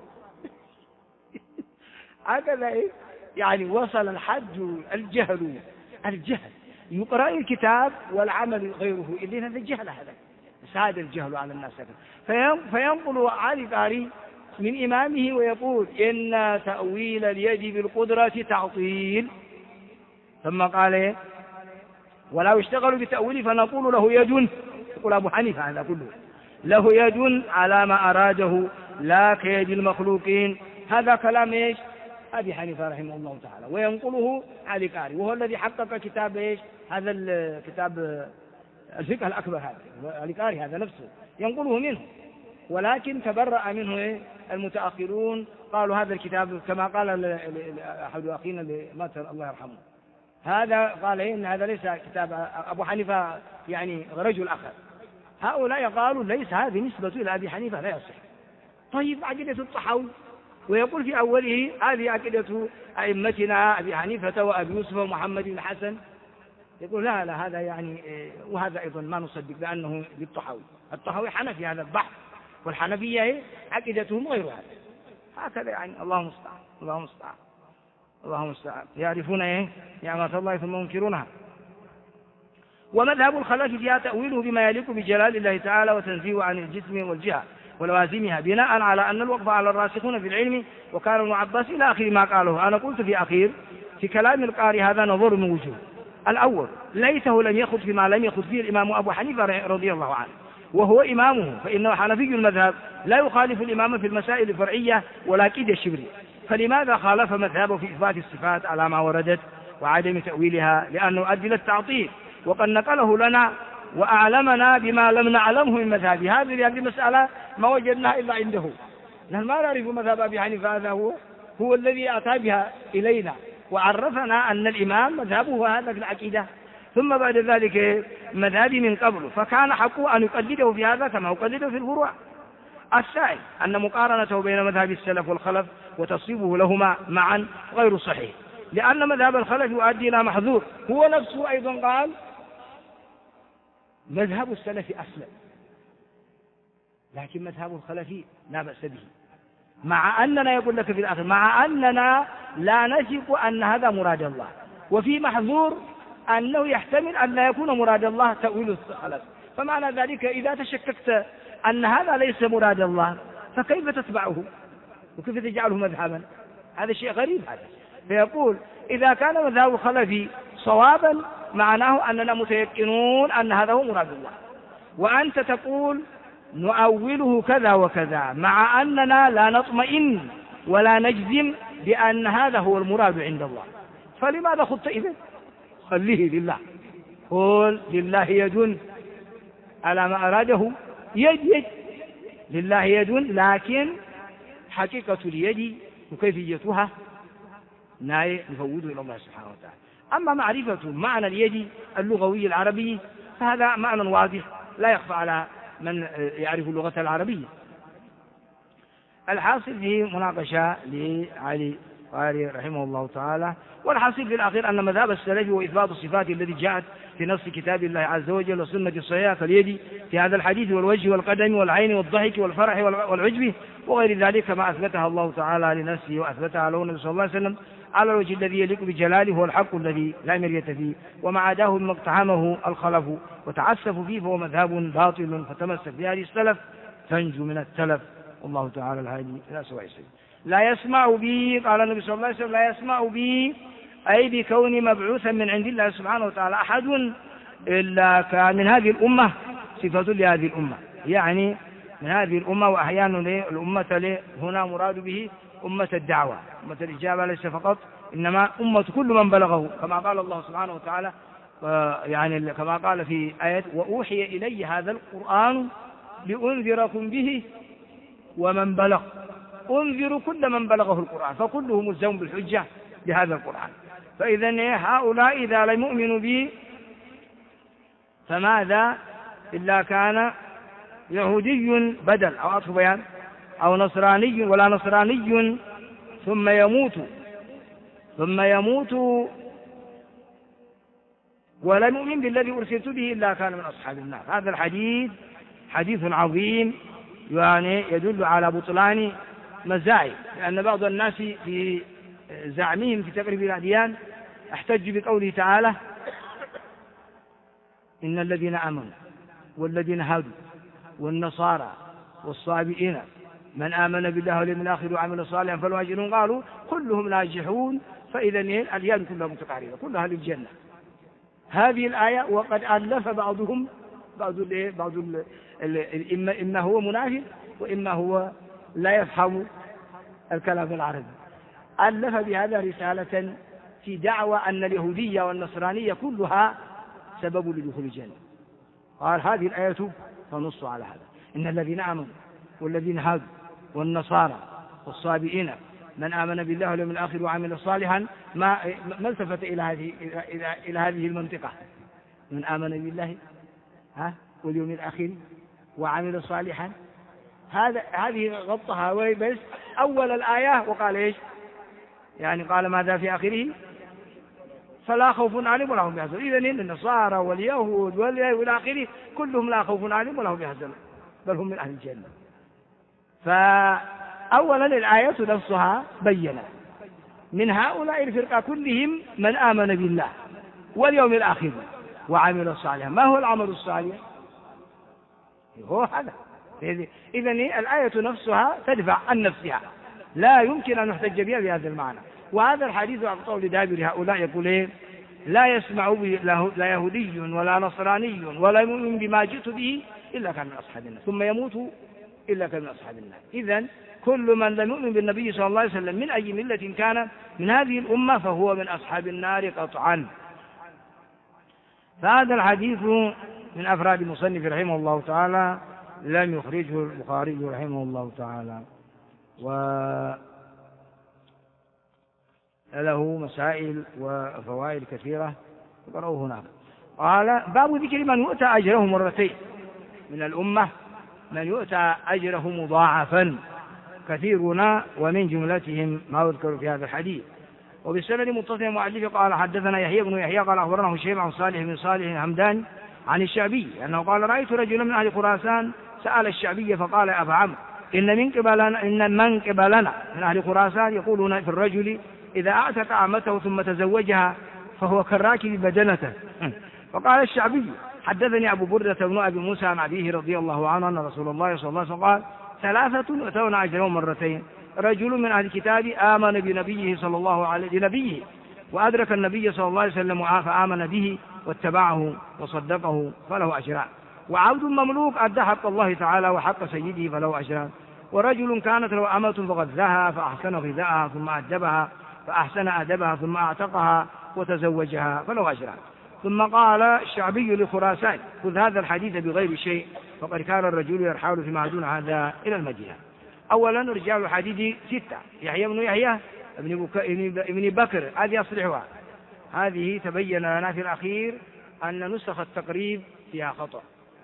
هكذا يعني وصل الحد الجهل يقرأ الكتاب والعمل غيره، إذن هذا الجهل، هذا ساد الجهل على الناس. فينقل علي قاري من إمامه ويقول إن تأويل اليد بالقدرة تعطيل، ثم قال ولا يشتغل بتأويله فنقول له يد. يقول أبو حنيفة هذا كله له يد على ما أراده لا كيد المخلوقين. هذا كلام أبي حنيفة رحمه الله تعالى، وينقله علي قاري وهو الذي حقق كتاب هذا الكتاب الفقه الأكبر. هذا علي قاري هذا نفسه ينقله منه، ولكن تبرأ منه المتأخرون، قالوا هذا الكتاب كما قال أحد أخينا اللي مات الله يرحمه، هذا قال إن هذا ليس كتاب أبو حنيفة يعني رجل آخر. هؤلاء قالوا ليس هذه نسبة إلى أبي حنيفة لا يصح. طيب عقيدة الطحاوي ويقول في أوله هذه عقيدة أئمتنا أبي حنيفة وأبي يوسف ومحمد بن الحسن، يقول لا هذا يعني وهذا أيضا ما نصدق بأنه للطحاوي. الطحاوي حنفي هذا البحث، والحنفية عقيدتهم غير هذا. هكذا يعني الله المستعان. اللهم المستعان، يعرفون إيه نعمة الله ثم ينكرونها. ومذهب الخلف فيها تأويله بما يليق بجلال الله تعالى وتنزيه عن الجسم والجهة ولوازمها، بناء على أن الوقف على الراسخون في العلم. وكان ابن عباس إلى آخر ما قاله. أنا قلت في كلام القارئ هذا نظر من وجوه. الأول، ليته لم يخض فيما لم يخض فيه الإمام أبو حنيفة رضي الله عنه وهو إمامه، فإنه حنفي المذهب لا يخالف الإمام في المسائل الفرعية ولا كيد الشبري. فلماذا خالف مذهبه في إثبات الصفات على ما وردت وعدم تأويلها؟ لأنه أدل التعطيل، وقد نقله لنا وأعلمنا بما لم نعلمه من مذهبه. هذه المسألة ما وجدناها إلا عنده، نحن ما نعرف مذهب أبي حنيفة، هذا هو الذي أتى بها إلينا وعرفنا أن الإمام مذهبه هذا في العقيدة، ثم بعد ذلك مذهبي من قبله، فكان حقه أن يقلده في هذا كما يقلده في الفروع. الثاني، أن مقارنته بين مذهب السلف والخلف وتصويبه لهما معا غير صحيح، لأن مذهب الخلف يؤدي إلى محظور. هو نفسه أيضا قال مذهب السلف أسلم، لكن مذهب الخلف لا بأس به، مع أننا يقول لك في الآخر مع أننا لا نثق أن هذا مراد الله، وفي محظور أنه يحتمل أن لا يكون مراد الله تأويل الخلف. فمعنى ذلك إذا تشككت أن هذا ليس مراد الله فكيف تتبعه وكيف تجعله مذهبا؟ هذا شيء غريب هذا. فيقول إذا كان مذهب الخلف صوابا معناه أننا متيقنون أن هذا هو مراد الله، وأنت تقول نؤوله كذا وكذا، مع أننا لا نطمئن ولا نجزم بأن هذا هو المراد عند الله، فلماذا خضت إذن؟ خليه لله، قل لله يد على ما أراده، يد لله يد، لكن حقيقة اليد وكيفيتها نفوض إلى الله سبحانه وتعالى. أما معرفة معنى اليد اللغوي العربي فهذا معنى واضح لا يخفى على من يعرف اللغة العربية. الحاصل في مناقشة لعلي قاري رحمه الله تعالى، والحاصل في الأخير أن مذهب السلف وإثبات الصفات التي جاءت في نص كتاب الله عز وجل وسنة الصحيحة كاليد في هذا الحديث والوجه والقدم والعين والضحك والفرح والعجب وغير ذلك كما أثبتها الله تعالى لنفسه وأثبتها له النبي صلى الله عليه وسلم على الوجه الذي يليق بجلاله هو الحق الذي لا مرية فيه، وما عداه مما اقتحمه الخلف وتعسفوا فيه فهو مذهب باطل، فتمسك بهذه السلف تنجو من التلف. والله تعالى الهادي إلى سواء السبيل. لا يسمع بي، قال النبي صلى الله عليه وسلم لا يسمع بي أي بكوني مبعوثا من عند الله سبحانه وتعالى أحد إلا كان من هذه الأمة، صفة لهذه الأمة، يعني من هذه الأمة. وأحيانا الأمة هنا مراد به أمة الدعوة، أمة الإجابة ليس فقط، إنما أمة كل من بلغه، كما قال الله سبحانه وتعالى يعني كما قال في آية وأوحي إلي هذا القرآن لأنذركم به ومن بلغ، أنذر كل من بلغه القرآن، فكله ملزم بالحجة بهذا القرآن. فإذا هؤلاء إذا لم يؤمنوا به فماذا إلا كان يهودي بدل أو عطف بيان أو نصراني ولا نصراني ثم يموت ولم يؤمن بالذي أرسلت به إلا كان من أصحاب النار. هذا الحديث حديث عظيم يعني يدل على بطلان مزاعم، لأن بعض الناس في زعمهم في تقريب الأديان احتج بقوله تعالى إن الذين آمنوا والذين هادوا والنصارى والصابئين من آمن بالله واليوم الآخر وعمل صالحا فالمهاجرون قالوا كلهم ناجحون، فإذا الأديان كلها متقاربة كلها للجنة. هذه الآية وقد ألف بعضهم إما هو منافق وإما هو لا يفهم الكلام العربي، ألف بهذا رسالة في دعوى أن اليهودية والنصرانية كلها سبب لدخول الجنة. قال هذه الآية تنص على هذا، إن الذين آمنوا والذين هادوا والنصارى والصابئين من آمن بالله واليوم الآخر وعمل صالحا، ما التفت إلى هذه المنطقة، من آمن بالله واليوم الآخر وعمل صالحا، هذه غطها بس أول الآية وقال إيش يعني قال ماذا في آخره فلا خوف عليهم ولا هم يحزنون. إذن النصارى واليهود والى آخره كلهم لا خوف عليهم ولا هم يحزنون بل هم من أهل الجنة. فأولا الآية نفسها بيّنت من هؤلاء الفرقة كلهم من آمن بالله واليوم الآخر وعمل صالحا. ما هو العمل الصالح؟ هو هذا. إذن الآية نفسها تدفع عن نفسها، لا يمكن أن نحتج بها بهذا المعنى. وهذا الحديث أعطاه لدابر هؤلاء يقول إيه؟ لا يسمع به لا يهودي ولا نصراني ولا يؤمن بما جئت به إلا كان من أصحاب النار ثم يموت إلا كان من أصحاب النار. إذن كل من لم يؤمن بالنبي صلى الله عليه وسلم من أي ملة كان من هذه الأمة فهو من أصحاب النار قطعا. فهذا الحديث من أفراد المصنف رحمه الله تعالى لم يخرجه البخاري رحمه الله تعالى، وله مسائل وفوائد كثيرة ذكروه هناك. قال باب ذكر من يؤتى أجره مرتين من الأمة، من يؤتى أجره مضاعفا كثيرون ومن جملتهم ما يذكر في هذا الحديث. وبالسند متصل المؤلف قال حدثنا يحيى بن يحيى قال أخبرنا هشيم عن صالح بن صالح الهمداني عن الشعبي أنه قال رأيت رجلا من أهل خراسان سأل الشعبي فقال يا أبا عمرو إن من قبلنا من أهل خراسان يقولون في الرجل إذا أعتق عمته ثم تزوجها فهو كالراكب بدنته. فقال الشعبي حدثني أبو بردة بن أبي موسى عن أبيه رضي الله عنه أن رسول الله صلى الله عليه وسلم قال ثلاثة يؤتون أجرهم مرتين، رجل من أهل الكتاب آمن بنبيه صلى الله عليه نبيه وأدرك النبي صلى الله عليه وسلم فآمن به واتبعه وصدقه فله أجران، وعبد مملوك أدى حق الله تعالى وحق سيده فله أجران، ورجل كانت له أمة فغذاها فأحسن غذاءها ثم أدبها فأحسن أدبها ثم أعتقها وتزوجها فله أجران. ثم قال الشعبي لخراسان خذ هذا الحديث بغير شيء فقد كان الرجل يرحل فيما دون هذا إلى المدينة. أولا رجال الحديث 6 يحيى بن يحيى ابن بكر هذه أصلحها، هذه تبين لنا في الأخير أن نسخ التقريب فيها خطأ.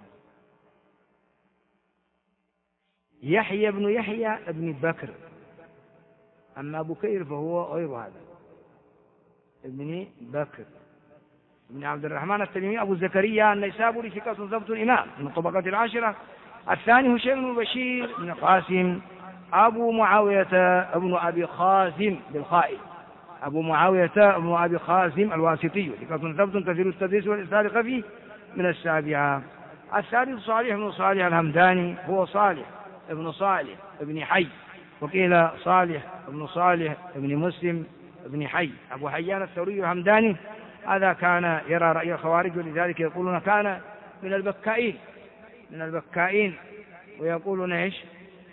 يحيى بن يحيى ابن بكر، أما بكير فهو غير هذا، ابن بكر ابن عبد الرحمن التميمي أبو زكريا النيسابوري ثقة ضبط الإمام من الطبقات العاشرة. الثاني هشيم بن بشير بن قاسم أبو معاوية ابن أبي خازم بالخائل، أبو معاوية ابن أبي خازم الواسطي ثقة ضبط كثير التدريس والإرسال خفي من السابعة. الثالث صالح بن صالح الهمداني هو صالح ابن صالح ابن حي، وقيل صالح ابن صالح ابن مسلم ابن حي أبو حيان الثوري الهمداني. هذا كان يرى رأي الخوارج ولذلك يقولون كان من البكائين ويقولون ايش؟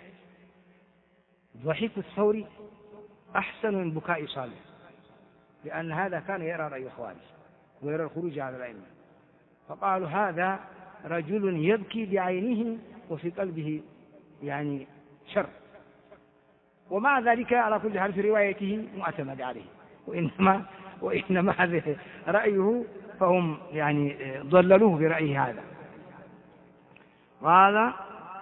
ضحك الثوري أحسن من بكاء صالح، لأن هذا كان يرى رأي الخوارج ويرى الخروج على الأئمة، فقالوا هذا رجل يبكي بعينه وفي قلبه يعني شر، ومع ذلك على كل حال في روايته معتمد عليه، وإنما هذا رأيه فهم يعني ضللوه برأيه هذا. قال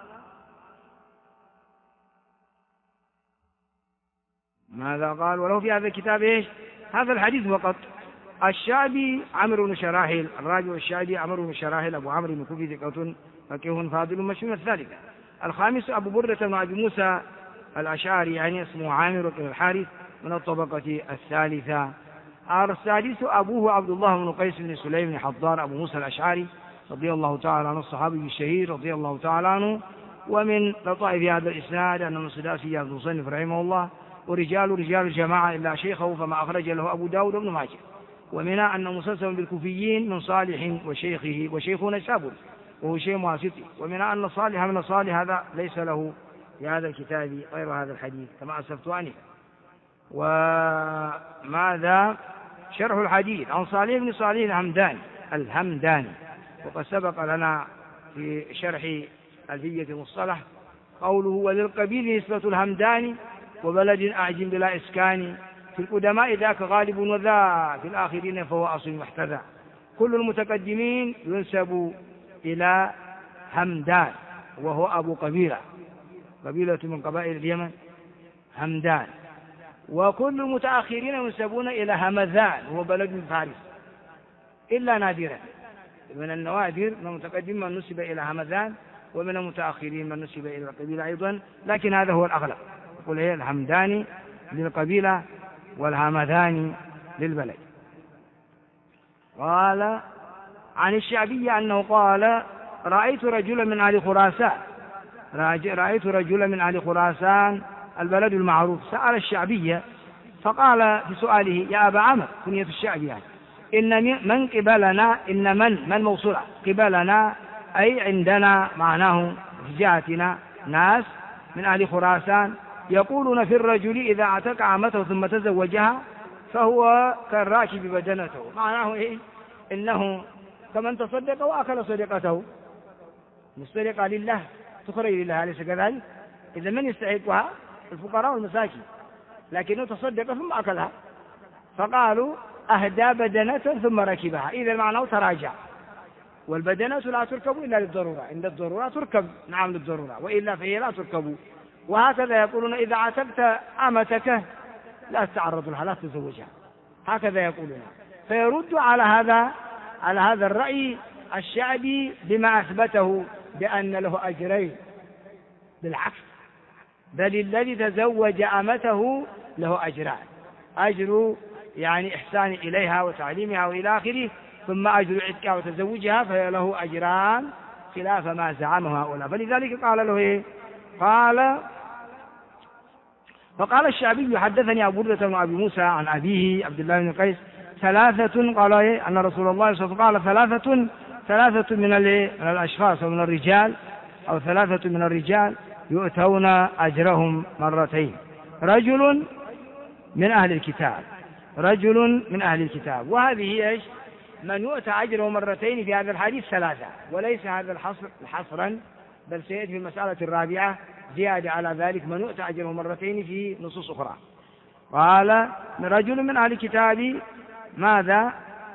ماذا قال؟ وله في هذا الكتاب ايش؟ هذا الحديث فقط. الشعبي عمرو بن شراحيل، الراجل الشعبي عمرو بن شراحيل أبو عمرو بن كوفي ثقة فقيه فاضل مشهور. الثالثة. الخامس أبو بردة بن أبي موسى الأشعري يعني اسمه عامر بن الحارث من الطبقة الثالثة. السادس أبوه عبد الله بن قيس بن سليم بن حضار أبو موسى الأشعري رضي الله تعالى عنه الصحابي الشهير رضي الله تعالى عنه. ومن لطائف هذا الإسناد أن السداسي ابن مصنف رحمه الله ورجال الجماعة إلا شيخه فما أخرج له أبو داود بن ماجه. ومنها أنه مسلسل بالكوفيين من صالح وشيخه وشيخه نيسابوري وهو شيء واسطي. ومنها أن صالح من صالح هذا ليس له في هذا الكتاب غير هذا الحديث كما أسفت آنفا. وماذا شرح الحديث عن صالح بن صالح الهمداني وقد سبق لنا في شرح ألفية المصطلح قوله وللقبيل نسبة الهمداني وبلد أعجم بلا إسكان في القدماء ذاك غالب وذا في الآخرين فهو أصل محتذى. كل المتقدمين ينسب إلى همدان وهو أبو قبيلة من قبائل اليمن همدان، وكل المتأخرين ينسبون إلى همذان وهو بلد فارس إلا نادرا. من النوادر من المتقدم من نسب إلى همذان ومن المتأخرين من نسب إلى القبيلة أيضا، لكن هذا هو الأغلب. يقول الهمداني للقبيلة والهمذان للبلد. قال عن الشعبي أنه قال رأيت رجلا من أهل خراسان البلد المعروف سأل الشعبي فقال في سؤاله يا أبا عمرو كنية الشعبي يعني إن من قبلنا إن من موصولة قبلنا أي عندنا معناه في جهتنا ناس من أهل خراسان يقولون في الرجل إذا اعتق عمته ثم تزوجها فهو كالراكب بدنته، معناه إيه؟ إنه كمن تصدق وأكل صدقته، الصدقة لله تخرج لله، أليس كذلك؟ إذا من يستحقها؟ الفقراء والمساكين، لكنه تصدق ثم أكلها، فقالوا أهدى بدنة ثم ركبها، إذا معناه تراجع، والبدنة لا تركب إلا للضرورة، عند الضرورة تركب، نعم للضرورة، وإلا فهي لا تركب. وهكذا يقولون إذا عتقت أمتك لا تتعرض لها لا تزوجها، هكذا يقولون. فيرد على هذا الرأي الشعبي بما أثبته بأن له أجرين، بالعكس بل الذي تزوج أمته له أجران، أجر يعني إحسان إليها وتعليمها وإلى آخره، ثم أجر عتقها وتزوجها فله أجران خلاف ما زعمه هؤلاء. فلذلك قال له إيه؟ فقال الشعبي حدثني أبو بردة بن أبي موسى عن أبيه عبد الله بن قيس ثلاثة، قال إيه؟ أن رسول الله صلى الله عليه وسلم قال ثلاثة من الأشخاص أو من الرجال أو ثلاثة من الرجال يؤتون أجرهم مرتين، رجل من أهل الكتاب، وهذه إيش؟ من يؤتى أجره مرتين في هذا الحديث ثلاثة، وليس هذا الحصر حصرا، بل سيأتي في المسألة الرابعة زيادة على ذلك من يؤتى أجره مرتين في نصوص أخرى. قال رجل من أهل الكتاب ماذا؟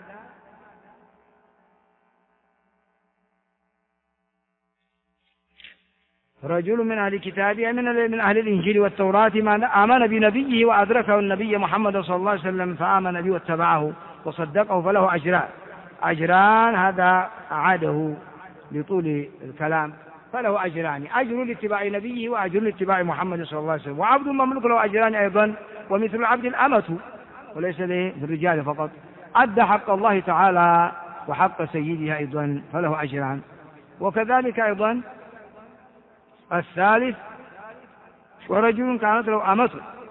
رجل من أهل الكتاب من أهل الإنجيل والتوراة من آمن بنبيه وأدركه النبي محمد صلى الله عليه وسلم فآمن به واتبعه وصدقه فله أجران، هذا أعاده لطول الكلام، فله أجران، أجر لاتباع نبيه وأجر لاتباع محمد صلى الله عليه وسلم. وعبد مملوك له أجران أيضا، ومثل العبد الأمة، وليس للرجال فقط، أدى حق الله تعالى وحق سيدها أيضا فله أجران. وكذلك أيضا الثالث ورجل كانت له أمة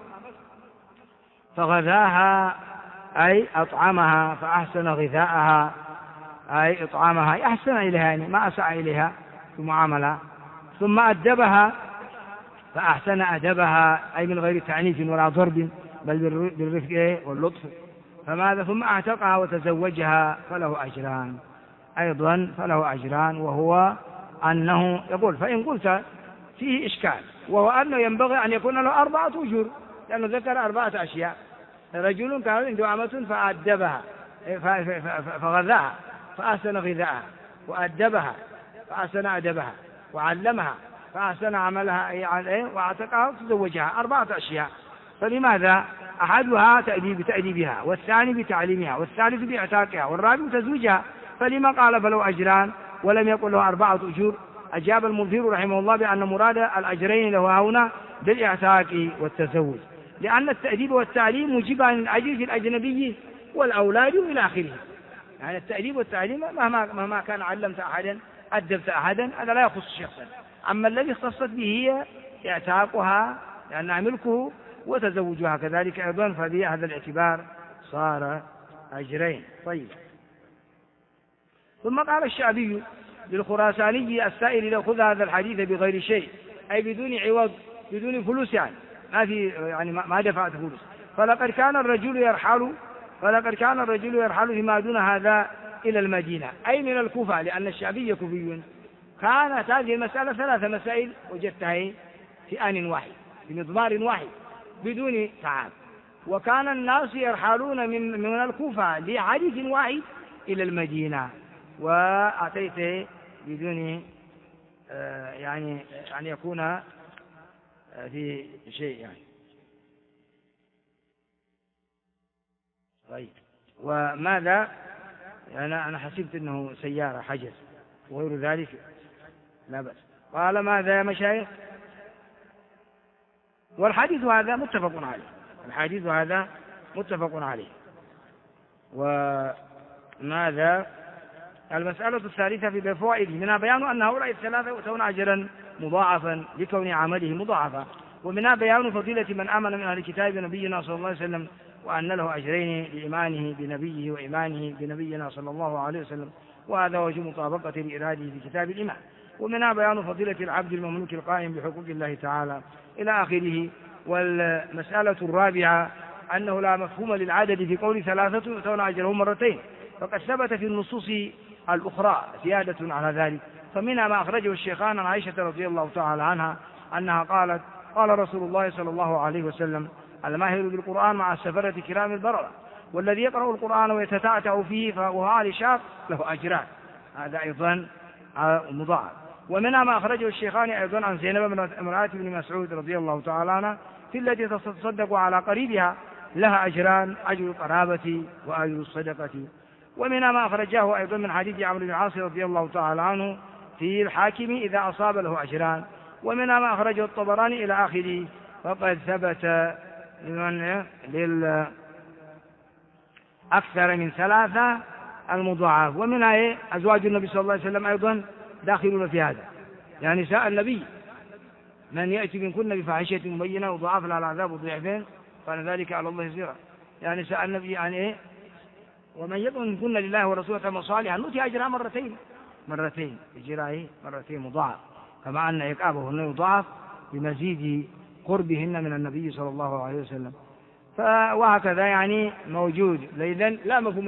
فغذاها أي أطعمها فأحسن غذاءها، أي إطعامها أحسن إليها يعني ما أساء إليها في معاملة، ثم أدبها فأحسن أدبها أي من غير تعنيف ولا ضرب بل بالرفق واللطف، فماذا؟ ثم أعتقها وتزوجها فله أجران أيضا، فله أجران. وهو أنه يقول فإن قلت فيه إشكال، وهو أنه ينبغي أن يكون له 4 أجور، لأنه ذكر 4 أشياء، رجل كان عنده أمة فأدبها فغذاها فأحسن غذاءها، وأدبها فأحسن أدبها، وعلمها فأحسن عملها وأعتقها وتزوجها، 4 أشياء. فلماذا؟ أحدها بتأديبها، والثاني بتعليمها، والثالث بإعتاقها، والرابع تزويجها، فلما قال فله أجران ولم يقل له 4 أجور؟ أجاب المنذر رحمه الله بأن مراد الأجرين له هنا بالإعتاق والتزوج، لأن التأديب والتعليم موجبان للأجر في الأجنبي والأولاد إلى آخره. يعني التأديب والتعليم مهما كان علمت أحدا أدبت أحدا هذا لا يخص شخصا، أما الذي اختصت به هي إعتاقها لأنها ملكه وتزوجها كذلك أيضا، ففي هذا الاعتبار صار أجرين. طيب، ثم قال الشعبي للخراساني السائل لو خذ هذا الحديث بغير شيء، أي بدون عوض بدون فلوس، يعني ما دفعت فلوس، فلقد كان الرجل يرحل فيما دون هذا إلى المدينة، أي من الكوفة، لأن الشعبي كوفي. كانت هذه المسألة 3 مسائل وجدتها في آن واحد في مضمار واحد بدون تعب، وكان الناس يرحلون من الكوفة لحديث واحد إلى المدينة، وأتيته بدون يعني أن يكون في شيء يعني. طيب، وماذا؟ أنا حسبت أنه سيارة حجز وغير ذلك، لا بأس. قال ماذا يا مشايخ؟ والحديث هذا متفق عليه، الحديث هذا متفق عليه. وماذا المسألة الثالثة في الفوائد منها بيان أن هؤلاء الثلاثة يؤتون أجرا مضاعفا لكون عمله مضاعفا، ومنها بيان فضيلة من آمن من أهل الكتاب نبينا صلى الله عليه وسلم وأن له أجرين لإيمانه بنبيه وإيمانه بنبينا صلى الله عليه وسلم، وهذا وجه مطابقة لإراده في كتاب الإيمان. ومنها بيان فضيلة العبد المملوك القائم بحقوق الله تعالى إلى آخره. والمسألة الرابعة أنه لا مفهوم للعدد في قول ثلاثة يؤتون أجرهم مرتين، فقد ثبت في النصوص الأخرى زيادة على ذلك. فمنها ما أخرجه الشيخان عن عائشة رضي الله تعالى عنها أنها قالت قال رسول الله صلى الله عليه وسلم الماهر بالقرآن مع السفرة كرام البررة، والذي يقرأ القرآن ويتتعتع فيه فهو عالي شاق له أجران، هذا أيضا مضاعف. ومنها ما أخرجه الشيخان أيضا عن زينب امرأة بن مسعود رضي الله تعالى عنها في التي تصدق على قريبها لها أجران، أجر القرابة وأجر الصدقة. ومنها ما أخرجه أيضا من حديث عمرو بن العاص رضي الله تعالى عنه في الحاكم إذا أصاب له أجران. ومنها ما أخرجه الطبراني إلى آخره. فقد ثبت أكثر من ثلاثة المضاعف. ومنها أزواج النبي صلى الله عليه وسلم أيضا داخلون في هذا، يعني نساء النبي من يأتي منكن بفاحشة مبينة وضاعف لها العذاب ضعفين كان ذلك على الله يسيرا، يعني نساء النبي يعني ومن يكن منكن لله ورسوله صالحا نؤتي أجرها مرتين إجرائه مرتين مضاعف، كما أن عقابهن يضاعف بمزيد قربهن من النبي صلى الله عليه وسلم. وهكذا يعني موجود. إذن لا مفهوم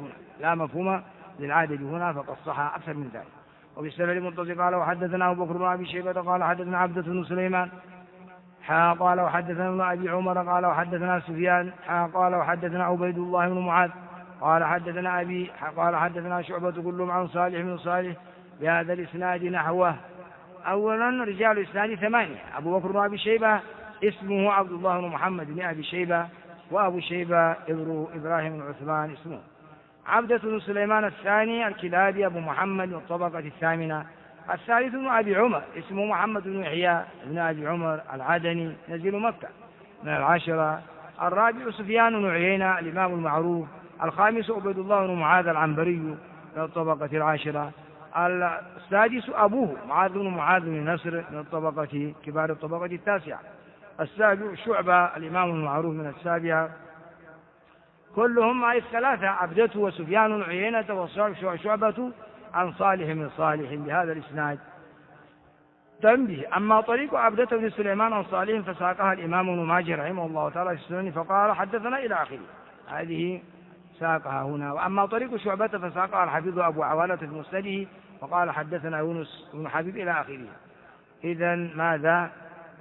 للعدد هنا فقد صح أكثر من ذلك. وبالسند المتصل قال وحدثنا أبو بكر بن أبي شيبة قال حدثنا عبدة بن سليمان قال وحدثنا ابن أبي عمر قال وحدثنا سفيان قال وحدثنا عبيد الله بن معاذ قال حدثنا أبي قال حدثنا شعبة كلهم عن صالح بن صالح بهذا الإسناد نحوه. أولا رجال الإسناد 8: أبو بكر بن أبي شيبة اسمه عبد الله بن محمد بن أبي شيبة، وأبو شيبة إبراهيم بن عثمان اسمه. عبدة بن سليمان الثاني الكلابي أبو محمد من الطبقة الثامنة. الثالث بن أبي عمر اسمه محمد بن يحيى بن أبي عمر العدني نزيل مكة من 10. الرابع سفيان بن عيينة الإمام المعروف. الخامس عبيد الله بن معاذ العنبري من الطبقة 10. السادس أبوه معاذ بن معاذ بن نصر من الطبقة كبار الطبقة 9. السابع شعبة الإمام المعروف من 7. كلهم أي 3: عبدة وسفيان بن عيينة وشعبة عن صالح من صالح بهذا الإسناد. تنبيه: أما طريق عبدة بن سليمان عن صالح فساقها الإمام ابن ماجه رحمه الله تعالى في السنن فقال حدثنا إلى آخره، هذه ساقها هنا. وأما طريق شعبة فساقها الحفيظ أبو عوانة في مسنده وقال حدثنا يونس بن حبيب إلى آخره. إذن ماذا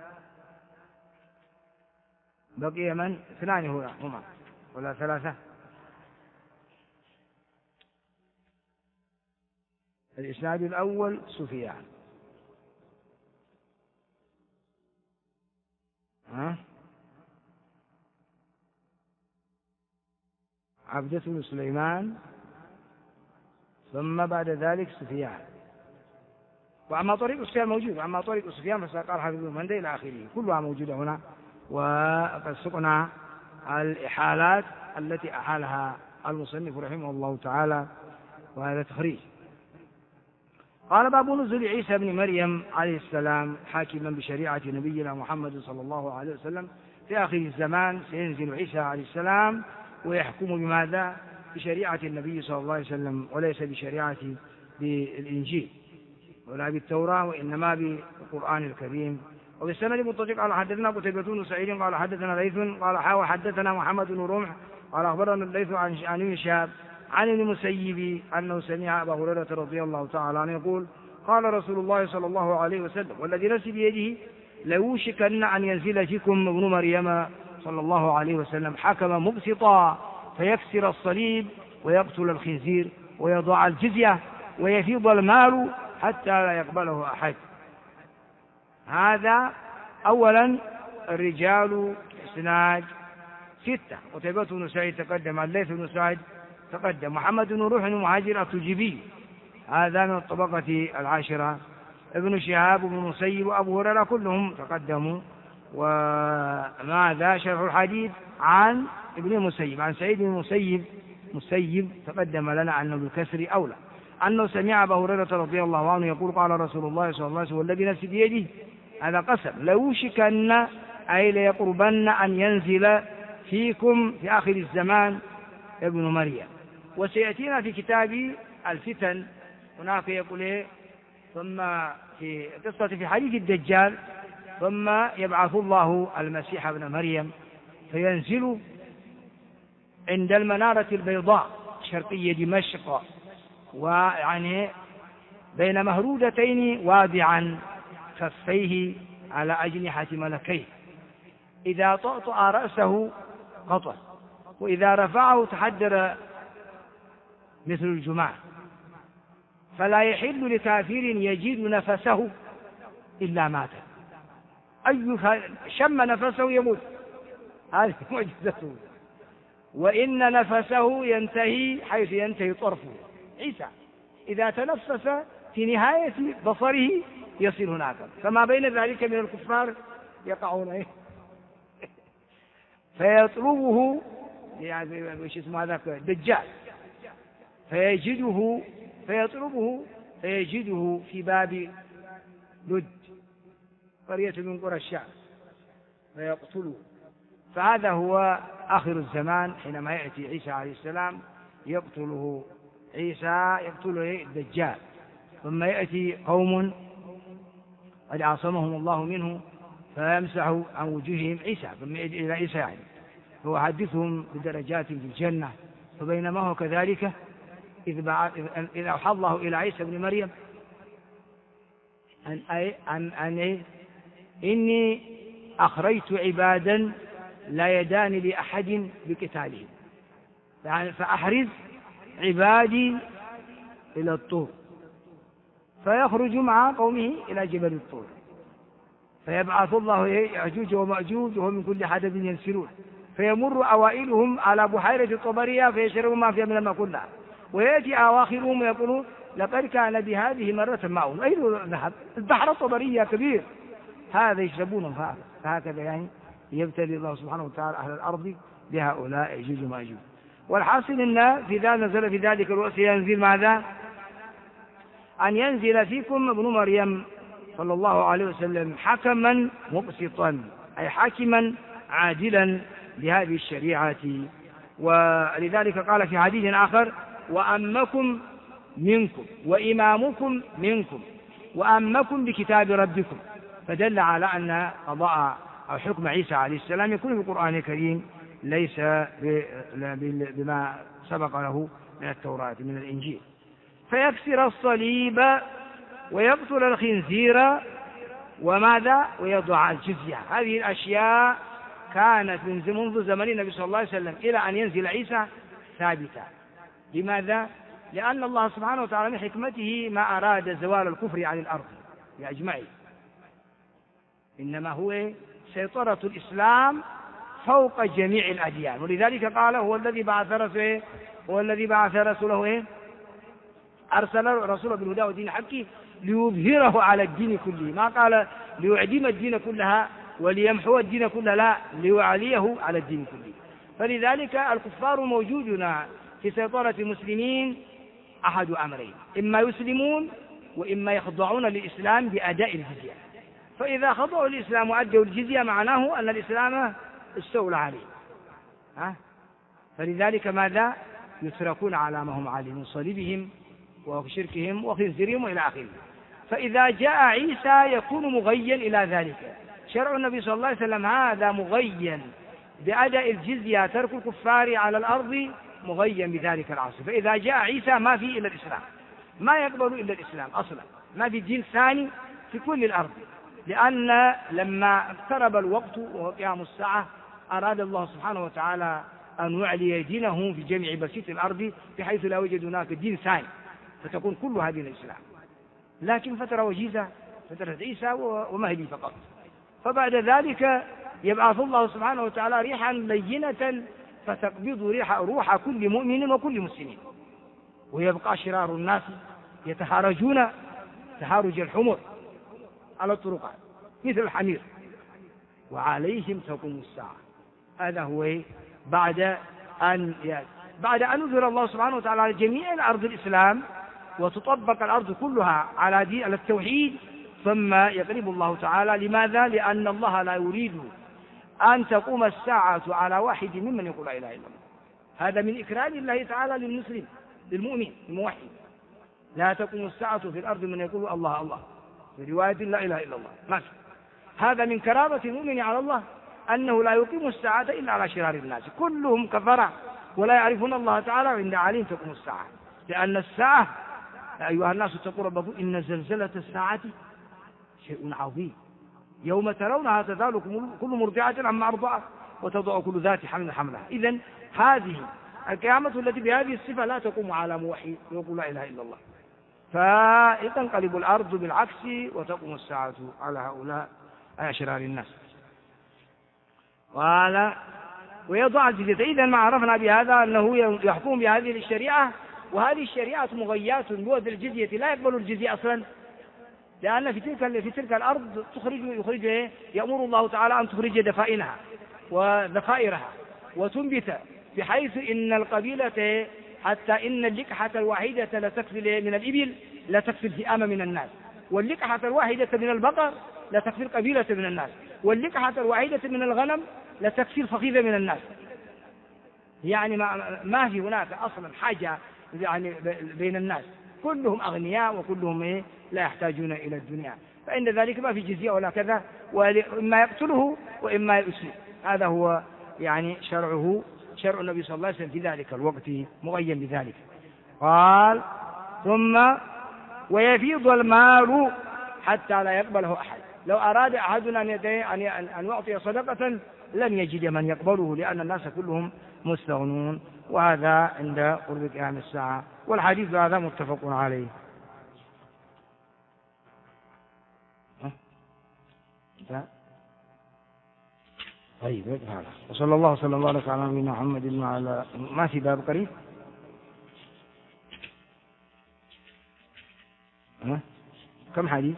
بقي؟ من 2 هما ولا 3؟ الإسناد الأول سفيان، عبدة بن سليمان، ثم بعد ذلك سفيان. وأما طريق سفيان موجود، وأما طريق سفيان فساق الحفيظ بن مندى إلى آخره، كلها موجودة هنا. وقد سقنا الإحالات التي أحالها المصنف رحمه الله تعالى، وهذا تخريج. قال باب نزول عيسى بن مريم عليه السلام حاكما بشريعة نبينا محمد صلى الله عليه وسلم. في آخر الزمان سينزل عيسى عليه السلام ويحكم بماذا؟ بشريعة النبي صلى الله عليه وسلم، وليس بشريعة بالإنجيل ولا بالتوراة، وإنما بالقرآن الكريم. وبالسند المتصل قال حدثنا قتيبة بن سعيد قال حدثنا ليث قال حدثنا محمد بن رمح قال أخبرنا الليث عن ابن شهاب عن المسيب أنه سمع أبا هريرة رضي الله تعالى عنه يقول قال رسول الله صلى الله عليه وسلم والذي نفسي بيده ليوشكن أن ينزل فيكم ابن مريم صلى الله عليه وسلم حكم مبسطا فيكسر الصليب ويقتل الخنزير ويضع الجزية ويفيض المال حتى لا يقبله أحد. هذا أولا. الرجال إسناد 6: قتيبة بن سعيد تقدم، الليث بن سعد تقدم، محمد بن روح المهاجر التجيبي هذا من الطبقة 10، ابن شهاب بن مسيب وأبو هريرة كلهم تقدموا. وماذا شرح الحديث عن ابن المسيب، عن سعيد بن مسيب تقدم لنا أنه بالكسر أولى، أنه سمع أبا هريرة رضي الله عنه يقول قال رسول الله صلى الله عليه وسلم والذي نفسي بيده، هذا قسم، ليوشكن أي ليقربن أن ينزل فيكم في آخر الزمان ابن مريم. وسيأتينا في كتاب الفتن هناك يقول إيه ثم في قصة في حديث الدجال ثم يبعث الله المسيح ابن مريم فينزل عند المنارة البيضاء شرقية دمشق، ويعني بين مهرودتين واضعا كفيه على أجنحة ملكيه، إذا طأطأ رأسه قطع، وإذا رفعه تحدر مثل الجماع، فلا يحل لكافر يجد نفسه إلا مات، أي شم نفسه يموت، هذه معجزته، وإن نفسه ينتهي حيث ينتهي طرفه. عيسى إذا تنفس في نهاية بصره يصل هناك، فما بين ذلك من الكفار يقعون فيطلبه يعني وش اسمه هذاك الدجال فيطلبه فيجده في باب لد قرية من قرى الشام فيقتله. فهذا هو آخر الزمان حينما يأتي عيسى عليه السلام يقتله الدجال، ثم يأتي قوم قد عاصمهم الله منه فيمسح عن وجوههم عيسى، ثم يأتي إلى عيسى يعني هو حدثهم بدرجات في الجنة. فبينما هو كذلك إذ أوحى الله إلى عيسى بن مريم إني أخرجت عبادا لا يدان لأحد بقتالهم، يعني فأحرز عبادي إلى الطور، فيخرج مع قومه إلى جبل الطور، فيبعث الله يأجوج ومأجوج وهم من كل حدب ينسلون، فيمر أوائلهم على بحيرة الطبرية فيشربوا ما فيها من الماء كلها، ويأتي أواخرهم ويقولون لقد كان بهذه مرة معهم، أين ذهب؟ البحر الطبرية كبير، هذا يشربون فهكذا يعني يبتلي الله سبحانه وتعالى أهل الأرض بهؤلاء يأجوج ومأجوج. والحاصل أن في ذلك نزل في ذلك الوقت ينزل ماذا؟ أن ينزل فيكم ابن مريم صلى الله عليه وسلم حكما مقسطا، أي حاكما عادلا بهذه الشريعة. ولذلك قال في حديث آخر وأمكم منكم وإمامكم منكم وأمكم بكتاب ربكم، فدل على أن قضاء أو حكم عيسى عليه السلام يكون في القرآن الكريم ليس بما سبق له من التوراة من الإنجيل. فيكسر الصليب ويقتل الخنزير وماذا ويضع الجزية. هذه الأشياء كانت منذ زمن النبي صلى الله عليه وسلم إلى أن ينزل عيسى ثابتة. لماذا؟ لأن الله سبحانه وتعالى من حكمته ما أراد زوال الكفر عن الأرض بأجمعه، إنما هو سيطرة الإسلام فوق جميع الأديان. ولذلك قال هو الذي بعث رسوله أرسل رسوله بالهدى ودين الحق ليظهره على الدين كله، ما قال ليعدم الدين كلها وليمحو الدين كله، لا، ليعليه على الدين كله. فلذلك الكفار موجودون في سيطرة المسلمين أحد أمرين، إما يسلمون وإما يخضعون للإسلام بأداء الجزية. فإذا خضعوا الإسلام وأدوا الجزية معناه أن الإسلام استولى عليه. فلذلك ماذا؟ يتركون على ما هم عليه من صليبهم وشركهم وخنزيرهم وإلى آخره. فإذا جاء عيسى يكون مغيا إلى ذلك. شرع النبي صلى الله عليه وسلم هذا مغيا بأداء الجزية، ترك الكفار على الأرض مغيا بذلك العصر. فإذا جاء عيسى ما في إلا الإسلام، ما يقبل إلا الإسلام أصلا، ما في دين ثاني في كل الأرض. لأن لما اقترب الوقت وهو قيام الساعة أراد الله سبحانه وتعالى أن يعلي دينه في جميع بسيط الأرض بحيث لا يوجد هناك دين ثاني، فتكون كل هذه الإسلام. لكن فترة وجيزة، فترة عيسى ومهدي فقط. فبعد ذلك يبعث الله سبحانه وتعالى ريحا لينة فتقبض روح كل مؤمن وكل مسلم، ويبقى شرار الناس يتحارجون تحارج الحمر على الطرقات مثل الحمير، وعليهم تقوم الساعة. هذا هو بعد أن أنزل الله سبحانه وتعالى على جميع الأرض الإسلام وتطبق الأرض كلها على التوحيد، ثم يقرب الله تعالى. لماذا؟ لأن الله لا يريد أن تقوم الساعة على واحد ممن يقول لا إله إلا الله. هذا من إكرام الله تعالى للمسلم للمؤمن الموحد. لا تقوم الساعة في الأرض من يقول الله الله، في رواية لا إله إلا الله ما في. هذا من كرامة المؤمن على الله أنه لا يقيم الساعة إلا على شرار الناس، كلهم كفرة ولا يعرفون الله تعالى، وعند عليهم تقوم الساعة. لأن الساعة يا أيها الناس اتقوا ربكم إن زلزلة الساعة شيء عظيم، يوم ترونها تذهل كل مرضعة عما أرضعت وتضع كل ذات حمل حملها. إذن هذه القيامة التي بهذه الصفة لا تقوم على موحد يقول لا إله إلا الله، فتنقلب الأرض بالعكس وتقوم الساعة على هؤلاء أشرار الناس. قال ويضع الجزية. إذن ما عرفنا بهذا أنه يحكم بهذه الشريعة، وهذه الشريعة مغيات بوضع الجزية، لا يقبل الجزية أصلا، لأن في تلك الأرض يخرج يأمر الله تعالى أن تخرج دفائنها وذخائرها وتنبت، بحيث إن القبيلة حتى إن اللقحة الواحدة لا تكفي من الإبل لا تكفي الفئام من الناس، واللقحة الواحدة من البقر لا تكفي القبيلة من الناس، واللقحة الواحدة من الغنم لا تكفي الفخيذ من الناس. يعني ما في هناك أصلا حاجة يعني بين الناس، كلهم أغنياء وكلهم لا يحتاجون إلى الدنيا، فإن ذلك ما في جزية ولا كذا، وإما يقتله وإما يؤسره. هذا هو يعني شرع النبي صلى الله عليه وسلم في ذلك الوقت مغيم بذلك. قال ثم ويفيض المال حتى لا يقبله أحد. لو أراد أحدنا أن يعطي صدقة لم يجد من يقبله، لأن الناس كلهم مستغنون، وهذا عند قرب قيام الساعة، والحديث هذا متفق عليه. طيب هذا وصلى الله وسلم وبارك على نبينا محمد وعلى ما في باب قريب كم حديث؟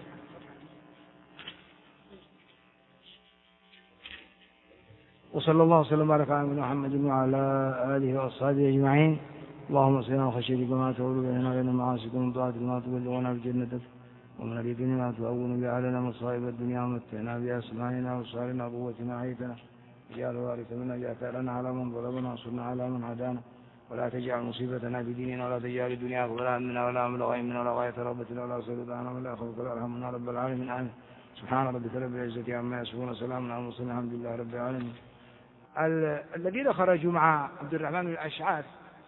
وصلى الله وسلم وبارك على نبينا محمد وعلى آله وأصحابه أجمعين. اللهم صل على خشيتك ما تقول بيننا وبين معاصيك، ومن طاعتك ما تبلغنا بجنتك، ومن اليقين ما تهون به علينا مصائب الدنيا، ومتعنا بأسماعنا وأبصارنا وقوتنا حيثنا اجعل الوارث منا، اجعل ثأرنا على من ظلمنا، وانصرنا على من عادانا، ولا تجعل مصيبتنا في ديننا، ولا تجعل الدنيا أكبر همنا ولا مبلغ علمنا ولا غاية رغبتنا ولا سلطة علينا ولا يخافك ولا يرحمنا رب العالمين. آمين. سبحان ربك رب العزة عما يصفون وسلام على المرسلين الحمد لله رب العالمين. الذين خرجوا مع عبد الرحمن بن الأشعث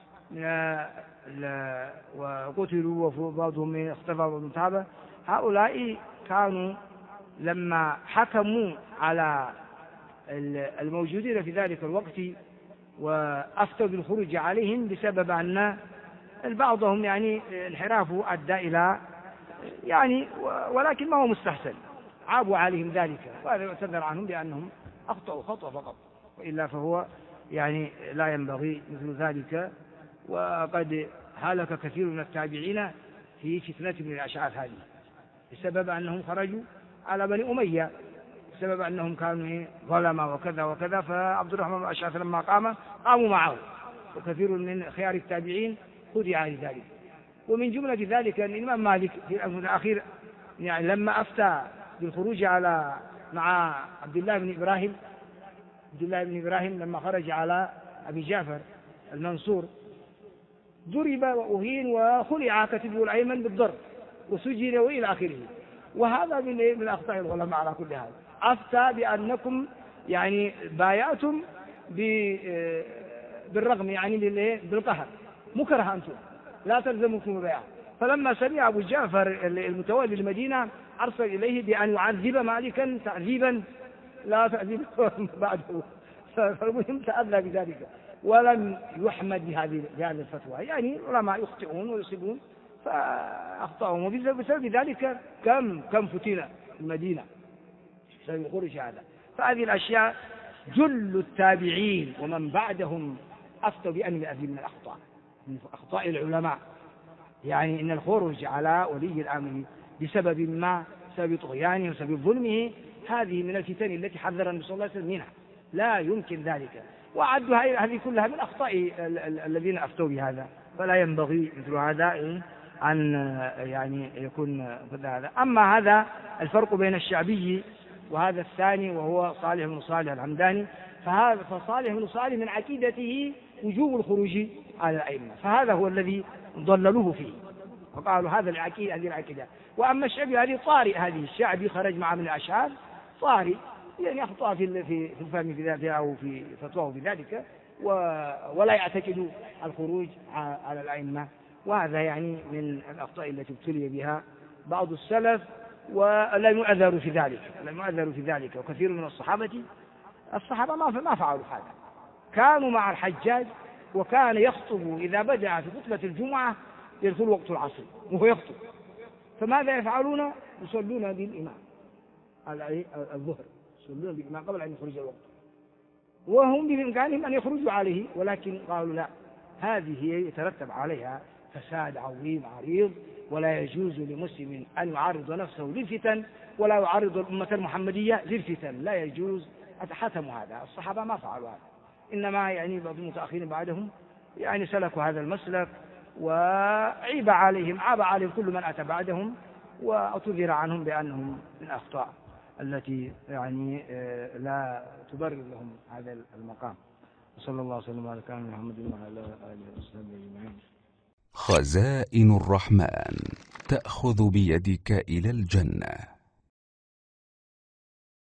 وقتلوا وبعضهم اختفى بعضهم تاب، هؤلاء كانوا لما حكموا على الموجودين في ذلك الوقت وأفتوا بالخروج عليهم بسبب أن بعضهم يعني انحرافه أدى إلى يعني ولكن ما هو مستحسن، عابوا عليهم ذلك، وهذا يعتذر عنهم بأنهم أخطأوا خطأ فقط، وإلا فهو يعني لا ينبغي مثل ذلك. وقد هلك كثير من التابعين في فتنة ابن الأشعث هذه بسبب أنهم خرجوا على بني أمية، بسبب أنهم كانوا ظلمة وكذا وكذا، فعبد الرحمن بن الأشعث لما قاموا معه، وكثير من خيار التابعين خدع لذلك. ومن جملة ذلك أن الإمام مالك في الأمر الأخير يعني لما أفتى بالخروج مع عبد الله بن إبراهيم لما خرج على أبي جعفر المنصور ضرب وأهين وخلع كتفه الأيمن بالضرب وسجن وإلى آخره. وهذا من أخطاء العلماء على كل حال، أفتى بأنكم يعني بايعتم بالرغم يعني بالقهر، مكره أنتم لا تلزمكم البيعة. فلما سمع أبو جعفر المتولي المدينة أرسل إليه بأن يعذب مالكا تعذيبا لا تعذيب بعده، فالمهم تأذى بذلك ولم يحمد بهذه الفتوى. يعني العلماء يخطئون ويصيبون، فأخطأهم، وبسبب ذلك كم فتنة المدينة بسبب الخروج هذا. فهذه الأشياء جل التابعين ومن بعدهم أفتوا بأن هذه من الأخطاء، من أخطاء العلماء، يعني إن الخروج على ولي الأمر بسبب طغيانه وسبب ظلمه هذه من الفتن التي حذر النبي صلى الله عليه وسلم منها، لا يمكن ذلك، وعدوا هذه كلها من أخطاء الذين أفتوا بهذا، فلا ينبغي مثل هذا أن يعني يكون هذا. أما هذا الفرق بين الشعبي وهذا الثاني وهو صالح بن صالح الحمداني، فصالح بن صالح من عقيدته وجوب الخروج على الأئمة، فهذا هو الذي ضللوه فيه وقالوا هذه العقيدة. وأما الشعبي هذه طارئ، هذه الشعبي خرج مع ابن الأشعار طارئ، يعني أخطأ في الفهم في ذلك أو في فتواه في ذلك، ولا يعتقد الخروج على الأئمة، وهذا يعني من الأخطاء التي ابتلي بها بعض السلف ولا يؤذر في ذلك. وكثير من الصحابة ما فعلوا هذا، كانوا مع الحجاج، وكان يخطب إذا بدأ في خطبة الجمعة يدخل وقت العصر وهو يخطب، فماذا يفعلون؟ يصلون بالإمام الظهر، يصلون بالإمام قبل أن يخرج الوقت، وهم بإمكانهم أن يخرجوا عليه، ولكن قالوا لا، هذه يترتب عليها فساد عظيم عريض، ولا يجوز لمسلم أن يعرض نفسه للفتن ولا يعرض الأمة المحمدية للفتن، لا يجوز. أتحتموا هذا، الصحابة ما فعلوا هذا، إنما يعني بعض المتأخرين بعدهم يعني سلكوا هذا المسلك، وعاب عليهم كل من أتى بعدهم، واعتذر عنهم بأنهم من أخطاء التي يعني لا تبرر لهم هذا المقام. وصلى الله وسلم على سيدنا محمد وعلى آله وصحبه أجمعين. خزائن الرحمن تأخذ بيدك إلى الجنة.